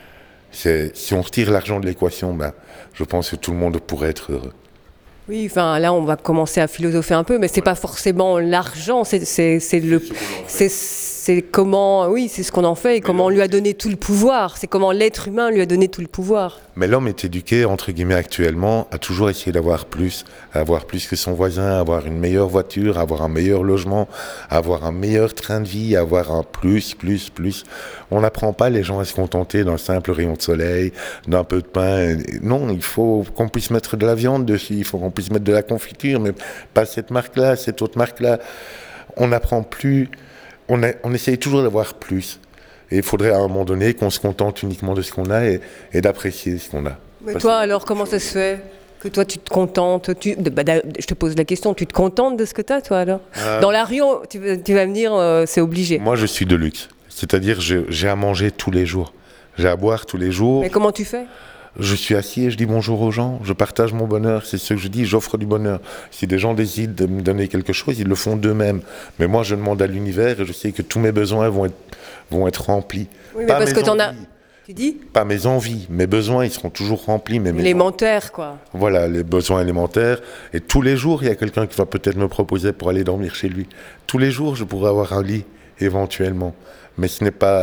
C'est, si on retire l'argent de l'équation, ben, je pense que tout le monde pourrait être heureux. Oui, enfin là, on va commencer à philosopher un peu, mais c'est ouais. pas forcément l'argent, c'est, c'est, c'est le, c'est, c'est comment, oui, c'est ce qu'on en fait et mais comment on lui a donné tout le pouvoir. C'est comment l'être humain lui a donné tout le pouvoir. Mais l'homme est éduqué, entre guillemets, actuellement, à toujours essayer d'avoir plus, à avoir plus que son voisin, à avoir une meilleure voiture, à avoir un meilleur logement, à avoir un meilleur train de vie, à avoir un plus, plus, plus. On n'apprend pas les gens à se contenter d'un simple rayon de soleil, d'un peu de pain. Non, il faut qu'on puisse mettre de la viande dessus, il faut qu'on puisse mettre de la confiture, mais pas cette marque-là, cette autre marque-là. On n'apprend plus, on, a, on essaye toujours d'avoir plus. Et il faudrait à un moment donné qu'on se contente uniquement de ce qu'on a et, et d'apprécier ce qu'on a. Mais toi, alors, comment ça se fait que toi, tu te contentes tu, bah, je te pose la question, tu te contentes de ce que tu as, toi, alors euh, Dans la rue, tu, tu vas me dire, euh, c'est obligé. Moi, je suis de luxe. C'est-à-dire, j'ai, j'ai à manger tous les jours. J'ai à boire tous les jours. Mais comment tu fais ? Je suis assis et je dis bonjour aux gens. Je partage mon bonheur. C'est ce que je dis, j'offre du bonheur. Si des gens décident de me donner quelque chose, ils le font d'eux-mêmes. Mais moi, je demande à l'univers et je sais que tous mes besoins vont être, vont être remplis. Oui, mais pas parce que t'en as... Tu dis ? Pas mes envies. Mes besoins, ils seront toujours remplis. Mais mes élémentaires, quoi. Voilà, les besoins élémentaires. Et tous les jours, il y a quelqu'un qui va peut-être me proposer pour aller dormir chez lui. Tous les jours, je pourrais avoir un lit, éventuellement. Mais ce n'est pas...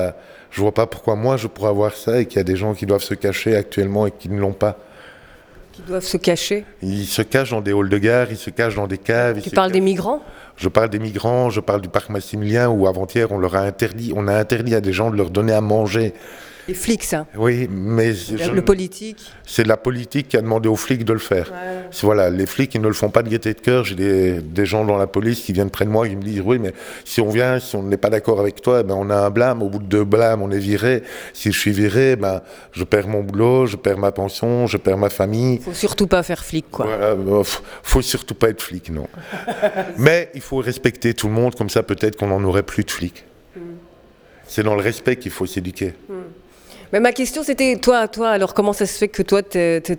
Je vois pas pourquoi moi je pourrais avoir ça et qu'il y a des gens qui doivent se cacher actuellement et qui ne l'ont pas. Qui doivent se cacher. Ils se cachent dans des halls de gare, ils se cachent dans des caves. Tu parles cachent... des migrants ? Je parle des migrants, je parle du parc Maximilien où avant-hier on leur a interdit, on a interdit à des gens de leur donner à manger. Les flics, ça. Oui, mais... Le, le politique. C'est la politique qui a demandé aux flics de le faire. Ouais. Voilà, les flics, ils ne le font pas de gaieté de cœur. J'ai des, des gens dans la police qui viennent près de moi et qui me disent « Oui, mais si on vient, si on n'est pas d'accord avec toi, ben on a un blâme. Au bout de deux blâmes, on est viré. Si je suis viré, ben je perds mon boulot, je perds ma pension, je perds ma famille. » Faut surtout pas faire flic, quoi. Voilà, euh, faut surtout pas être flic, non. Mais il faut respecter tout le monde, comme ça peut-être qu'on n'en aurait plus de flics. Mm. C'est dans le respect qu'il faut s'éduquer. Mm. Mais ma question c'était, toi, toi, alors comment ça se fait que toi, tu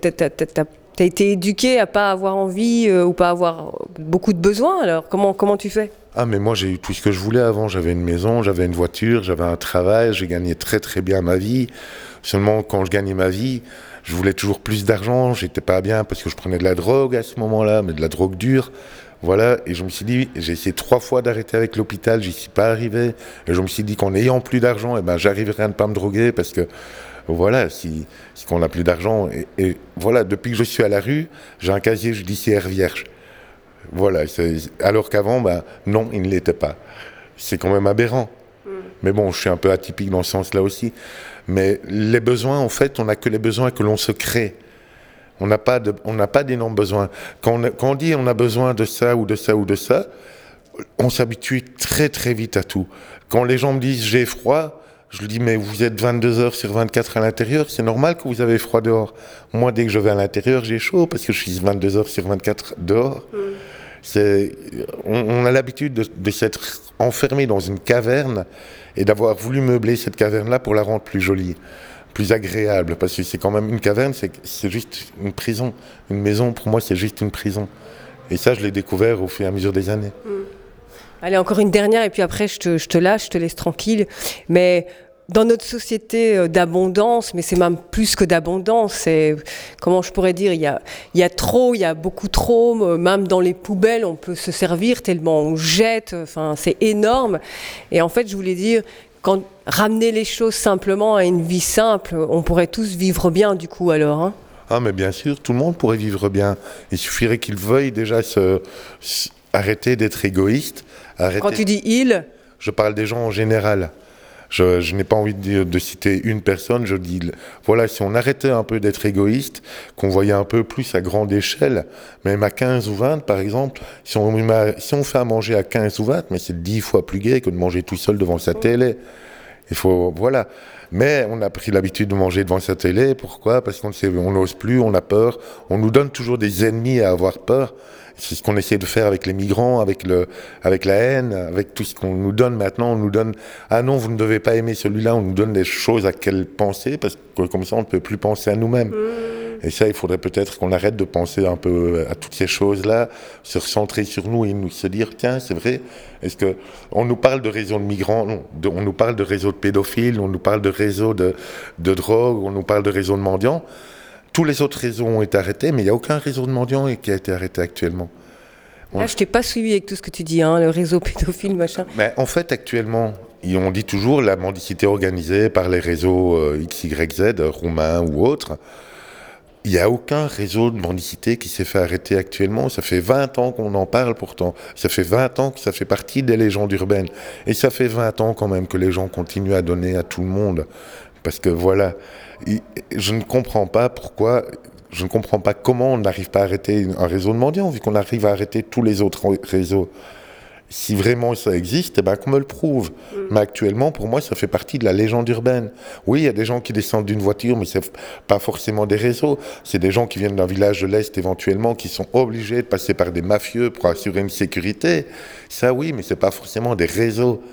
as été éduqué à pas avoir envie euh, ou pas avoir beaucoup de besoins, alors comment, comment tu fais ? Ah mais moi j'ai eu tout ce que je voulais avant, j'avais une maison, j'avais une voiture, j'avais un travail, j'ai gagné très très bien ma vie. Seulement quand je gagnais ma vie, je voulais toujours plus d'argent, j'étais pas bien parce que je prenais de la drogue à ce moment-là, mais de la drogue dure. Voilà, et je me suis dit, j'ai essayé trois fois d'arrêter avec l'hôpital, j'y suis pas arrivé. Et je me suis dit qu'en n'ayant plus d'argent, eh ben, j'arriverai à ne pas me droguer parce que, voilà, si, si on n'a plus d'argent. Et, et voilà, depuis que je suis à la rue, j'ai un casier judiciaire vierge. Voilà, alors qu'avant, ben, non, il ne l'était pas. C'est quand même aberrant. Mm. Mais bon, je suis un peu atypique dans ce sens-là aussi. Mais les besoins, en fait, on n'a que les besoins que l'on se crée. On n'a pas de, on n'a pas d'énormes besoins. Quand on, quand on dit on a besoin de ça ou de ça ou de ça, on s'habitue très très vite à tout. Quand les gens me disent j'ai froid, je leur dis mais vous êtes vingt-deux heures sur vingt-quatre à l'intérieur, c'est normal que vous avez froid dehors. Moi dès que je vais à l'intérieur, j'ai chaud parce que je suis vingt-deux heures sur vingt-quatre dehors. Mm. C'est, on, on a l'habitude de, de s'être enfermé dans une caverne et d'avoir voulu meubler cette caverne-là pour la rendre plus jolie, plus agréable, parce que c'est quand même une caverne, c'est, c'est juste une prison. Une maison, pour moi, c'est juste une prison. Et ça, je l'ai découvert au fur et à mesure des années. Mmh. Allez, encore une dernière, et puis après, je te, je te lâche, je te laisse tranquille. Mais dans notre société d'abondance, mais c'est même plus que d'abondance, c'est, comment je pourrais dire, il y a, il y a trop, il y a beaucoup trop, même dans les poubelles, on peut se servir tellement on jette, enfin, c'est énorme. Et en fait, je voulais dire, quand ramener les choses simplement à une vie simple, on pourrait tous vivre bien du coup alors. Hein. Ah mais bien sûr, tout le monde pourrait vivre bien. Il suffirait qu'il veuille déjà se, se arrêter d'être égoïste. Arrêter... Quand tu dis il, je parle des gens en général. Je, je n'ai pas envie de, de citer une personne, je dis, voilà, si on arrêtait un peu d'être égoïste, qu'on voyait un peu plus à grande échelle, même à quinze ou vingt par exemple, si on, si on fait à manger à quinze ou vingt, mais c'est dix fois plus gai que de manger tout seul devant sa télé. Il faut, voilà. Mais on a pris l'habitude de manger devant sa télé, pourquoi ? Parce qu'on on n'ose plus, on a peur, on nous donne toujours des ennemis à avoir peur. C'est ce qu'on essaie de faire avec les migrants, avec, le, avec la haine, avec tout ce qu'on nous donne maintenant. On nous donne « Ah non, vous ne devez pas aimer celui-là », on nous donne des choses à quelles penser, parce que comme ça, on ne peut plus penser à nous-mêmes. Mmh. Et ça, il faudrait peut-être qu'on arrête de penser un peu à toutes ces choses-là, se recentrer sur nous et nous se dire « Tiens, c'est vrai, est-ce que on nous parle de réseaux de migrants, non, de, on nous parle de réseaux de pédophiles, on nous parle de réseaux de, de drogue, on nous parle de réseaux de mendiants ». Tous les autres réseaux ont été arrêtés, mais il n'y a aucun réseau de mendiants qui a été arrêté actuellement. Là, je ne t'ai pas suivi avec tout ce que tu dis, hein, le réseau pédophile, machin. Mais en fait, actuellement, on dit toujours la mendicité organisée par les réseaux euh, X Y Z, roumains ou autres. Il n'y a aucun réseau de mendicité qui s'est fait arrêter actuellement. Ça fait vingt ans qu'on en parle pourtant. Ça fait vingt ans que ça fait partie des légendes urbaines. Et ça fait vingt ans quand même que les gens continuent à donner à tout le monde. Parce que voilà, je ne comprends pas pourquoi, je ne comprends pas comment on n'arrive pas à arrêter un réseau de mendiants, vu qu'on arrive à arrêter tous les autres réseaux. Si vraiment ça existe, eh ben qu'on me le prouve. Mm. Mais actuellement, pour moi, ça fait partie de la légende urbaine. Oui, il y a des gens qui descendent d'une voiture, mais c'est pas forcément des réseaux. C'est des gens qui viennent d'un village de l'Est éventuellement, qui sont obligés de passer par des mafieux pour assurer une sécurité. Ça, oui, mais c'est pas forcément des réseaux.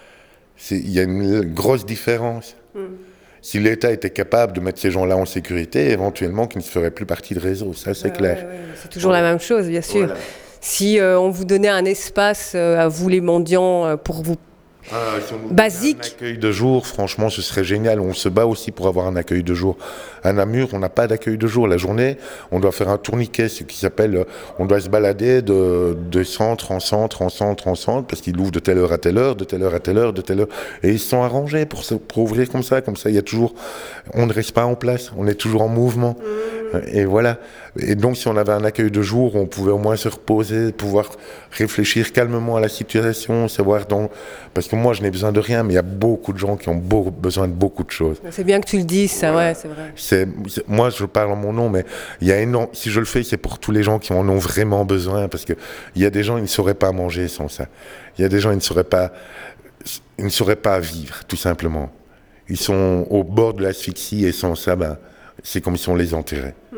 Il y a une grosse différence. Mm. Si l'État était capable de mettre ces gens-là en sécurité, éventuellement qu'ils ne feraient plus partie de réseau, ça c'est ouais, clair. Ouais, ouais, c'est toujours voilà. La même chose, bien sûr. Voilà. Si euh, on vous donnait un espace euh, à vous les mendiants euh, pour vous Ah, si on nous basiques. Un accueil de jour, franchement, ce serait génial. On se bat aussi pour avoir un accueil de jour. À Namur, on n'a pas d'accueil de jour. La journée, on doit faire un tourniquet, ce qui s'appelle, euh, on doit se balader de, de centre en centre, en centre, en centre, parce qu'ils ouvrent de telle heure à telle heure, de telle heure à telle heure, de telle heure. Et ils se sont arrangés pour, se, pour ouvrir comme ça, comme ça. Il y a toujours, on ne reste pas en place, on est toujours en mouvement. Mmh. Et voilà. Et donc, si on avait un accueil de jour, on pouvait au moins se reposer, pouvoir réfléchir calmement à la situation, savoir dans... Parce que moi, je n'ai besoin de rien, mais il y a beaucoup de gens qui ont beau... besoin de beaucoup de choses. C'est bien que tu le dises, ça, voilà. Ouais, c'est vrai. C'est... c'est... Moi, je parle en mon nom, mais il y a énorme... si je le fais, c'est pour tous les gens qui en ont vraiment besoin, parce qu'il y a des gens, ils ne sauraient pas manger sans ça. Il y a des gens, ils ne sauraient pas... ils ne sauraient pas vivre, tout simplement. Ils sont au bord de l'asphyxie, et sans ça, ben, c'est comme si on les enterrait. Mmh.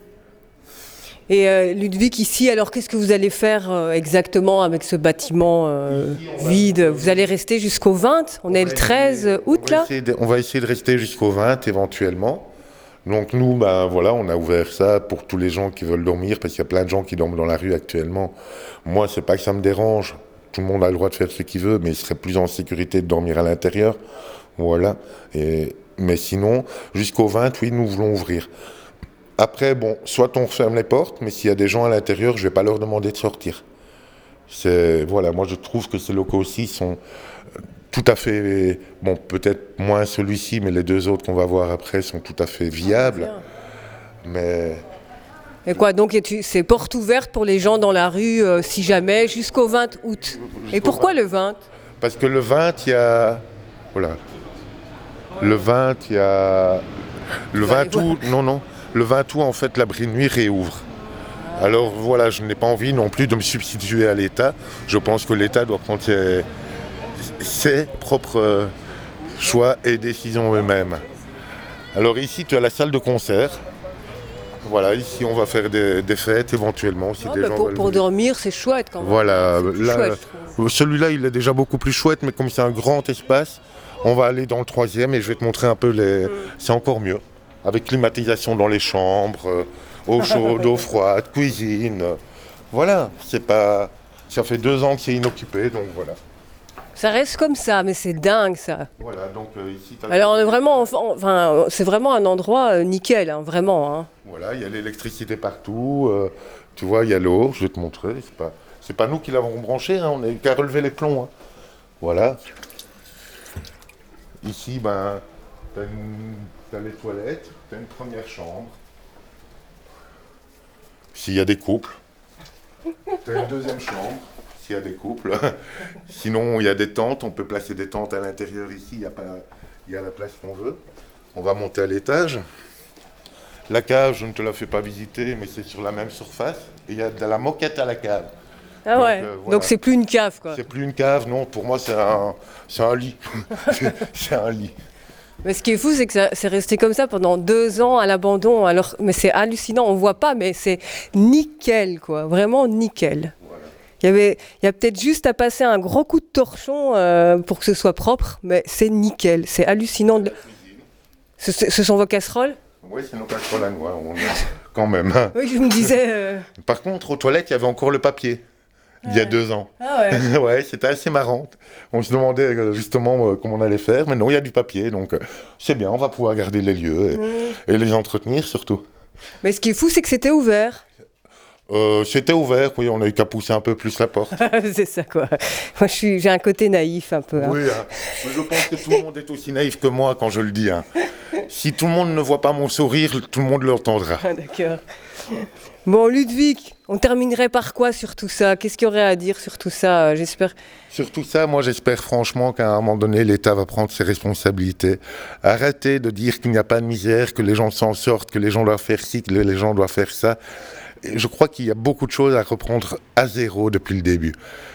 Et euh, Ludwig, ici, alors qu'est-ce que vous allez faire euh, exactement avec ce bâtiment euh, vide ? Vous allez rester jusqu'au vingt ? On est le treize août, là ? de, On va essayer de rester jusqu'au vingt, éventuellement. Donc nous, ben, voilà, on a ouvert ça pour tous les gens qui veulent dormir, parce qu'il y a plein de gens qui dorment dans la rue actuellement. Moi, c'est pas que ça me dérange. Tout le monde a le droit de faire ce qu'il veut, mais il serait plus en sécurité de dormir à l'intérieur. Voilà. Et, mais sinon, jusqu'au vingt, oui, nous voulons ouvrir. Après, bon, soit on referme les portes, mais s'il y a des gens à l'intérieur, je ne vais pas leur demander de sortir. C'est, voilà, moi je trouve que ces locaux aussi sont tout à fait, bon, peut-être moins celui-ci, mais les deux autres qu'on va voir après sont tout à fait viables. Mais... Et quoi, donc c'est porte ouverte pour les gens dans la rue, euh, si jamais, jusqu'au vingt août. Jusqu'au Et pourquoi vingt. Le vingt ? Parce que le vingt, il y a... Voilà. Le vingt, il y a... Le vingt août, non, non. Le vingt août, en fait, l'abri de nuit réouvre. Alors voilà, je n'ai pas envie non plus de me substituer à l'État. Je pense que l'État doit prendre ses, ses propres choix et décisions eux-mêmes. Alors ici, tu as la salle de concert. Voilà, ici, on va faire des, des fêtes éventuellement. Si oh, des bah gens pour pour dormir, c'est chouette quand même. Voilà, là, chouette, celui-là, il est déjà beaucoup plus chouette, mais comme c'est un grand espace, on va aller dans le troisième et je vais te montrer un peu les... Mm. C'est encore mieux. Avec climatisation dans les chambres, euh, eau chaude, eau froide, cuisine. Euh, voilà, c'est pas... Ça fait deux ans que c'est inoccupé, donc voilà. Ça reste comme ça, mais c'est dingue ça. Voilà, donc euh, ici... Alors on est vraiment, enfin, c'est vraiment un endroit euh, nickel, hein, vraiment. Hein. Voilà, il y a l'électricité partout, euh, tu vois, il y a l'eau, je vais te montrer. C'est pas, c'est pas nous qui l'avons branché, hein, on n'a qu'à relever les plombs. Hein. Voilà. Ici, ben, t'as, une, t'as les toilettes, t'as une première chambre. S'il y a des couples, t'as une deuxième chambre, s'il y a des couples. Sinon, il y a des tentes, on peut placer des tentes à l'intérieur ici, il y a pas, il y a la place qu'on veut. On va monter à l'étage. La cave, je ne te la fais pas visiter, mais c'est sur la même surface. Et il y a de la moquette à la cave. Ah donc, ouais, euh, voilà. Donc c'est plus une cave, quoi. C'est plus une cave, non, pour moi c'est un, c'est un lit. c'est, c'est un lit. Mais ce qui est fou, c'est que ça, c'est resté comme ça pendant deux ans à l'abandon. Alors, mais c'est hallucinant, on voit pas, mais c'est nickel, quoi. Vraiment nickel. Voilà. Il y avait, il y a peut-être juste à passer un gros coup de torchon euh, pour que ce soit propre, mais c'est nickel, c'est hallucinant. De... Ce, ce sont vos casseroles ? Oui, c'est nos casseroles à nous, hein, on a... quand même. Oui, je me disais... Euh... Par contre, aux toilettes, il y avait encore le papier. Il y a deux ans. Ah ouais. Ouais, c'était assez marrant. On se demandait justement euh, comment on allait faire, mais non, il y a du papier, donc euh, c'est bien, on va pouvoir garder les lieux et, mmh. et les entretenir surtout. Mais ce qui est fou, c'est que c'était ouvert. Euh, c'était ouvert, oui, on a eu qu'à pousser un peu plus la porte. C'est ça, quoi. Moi, je suis, j'ai un côté naïf un peu. Hein. Oui, hein. Je pense que tout le monde est aussi naïf que moi quand je le dis. Hein. Si tout le monde ne voit pas mon sourire, tout le monde l'entendra. Ah, d'accord. Bon, Ludwig, on terminerait par quoi sur tout ça ? Qu'est-ce qu'il y aurait à dire sur tout ça ? J'espère. Sur tout ça, moi, j'espère franchement qu'à un moment donné, l'État va prendre ses responsabilités. Arrêtez de dire qu'il n'y a pas de misère, que les gens s'en sortent, que les gens doivent faire ci, que les gens doivent faire ça. Et je crois qu'il y a beaucoup de choses à reprendre à zéro depuis le début.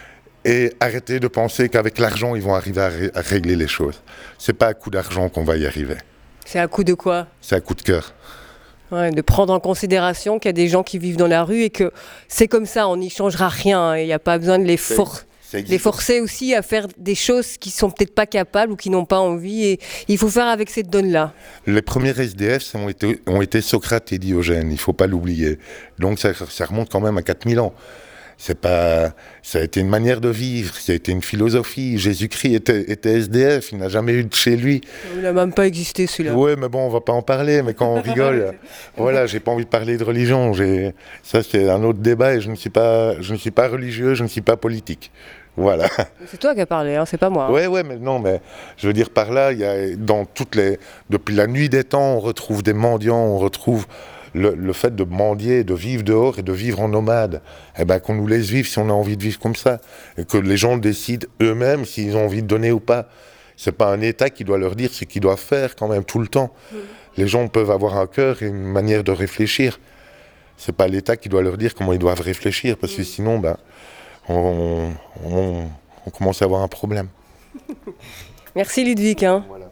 Et arrêtez de penser qu'avec l'argent, ils vont arriver à, ré- à régler les choses. C'est pas à coup d'argent qu'on va y arriver. C'est à coup de quoi ? C'est à coup de cœur. Ouais, de prendre en considération qu'il y a des gens qui vivent dans la rue et que c'est comme ça, on n'y changera rien. Il n'y a pas besoin de les, for- les forcer aussi à faire des choses qui ne sont peut-être pas capables ou qui n'ont pas envie. Et il faut faire avec cette donne-là. Les premiers S D F ont été, ont été Socrate et Diogène, il ne faut pas l'oublier. Donc ça, ça remonte quand même à quatre mille ans. C'est pas, ça a été une manière de vivre, ça a été une philosophie. Jésus-Christ était, était S D F, il n'a jamais eu de chez lui. Il n'a même pas existé celui-là. Ouais, mais bon, on va pas en parler, mais quand on rigole, voilà, j'ai pas envie de parler de religion. J'ai... Ça, c'est un autre débat et je ne suis pas, je ne suis pas religieux, je ne suis pas politique. Voilà. C'est toi qui as parlé, hein, c'est pas moi. Ouais, ouais, mais non, mais je veux dire par là, il y a dans toutes les, depuis la nuit des temps, on retrouve des mendiants, on retrouve le, le fait de mendier, de vivre dehors et de vivre en nomade. Eh ben, qu'on nous laisse vivre si on a envie de vivre comme ça, et que les gens décident eux-mêmes s'ils ont envie de donner ou pas. C'est pas un État qui doit leur dire ce qu'ils doivent faire quand même tout le temps. Mmh. Les gens peuvent avoir un cœur et une manière de réfléchir. C'est pas l'État qui doit leur dire comment ils doivent réfléchir, parce que sinon, ben, on, on, on commence à avoir un problème. Merci Ludwig. Hein. Voilà.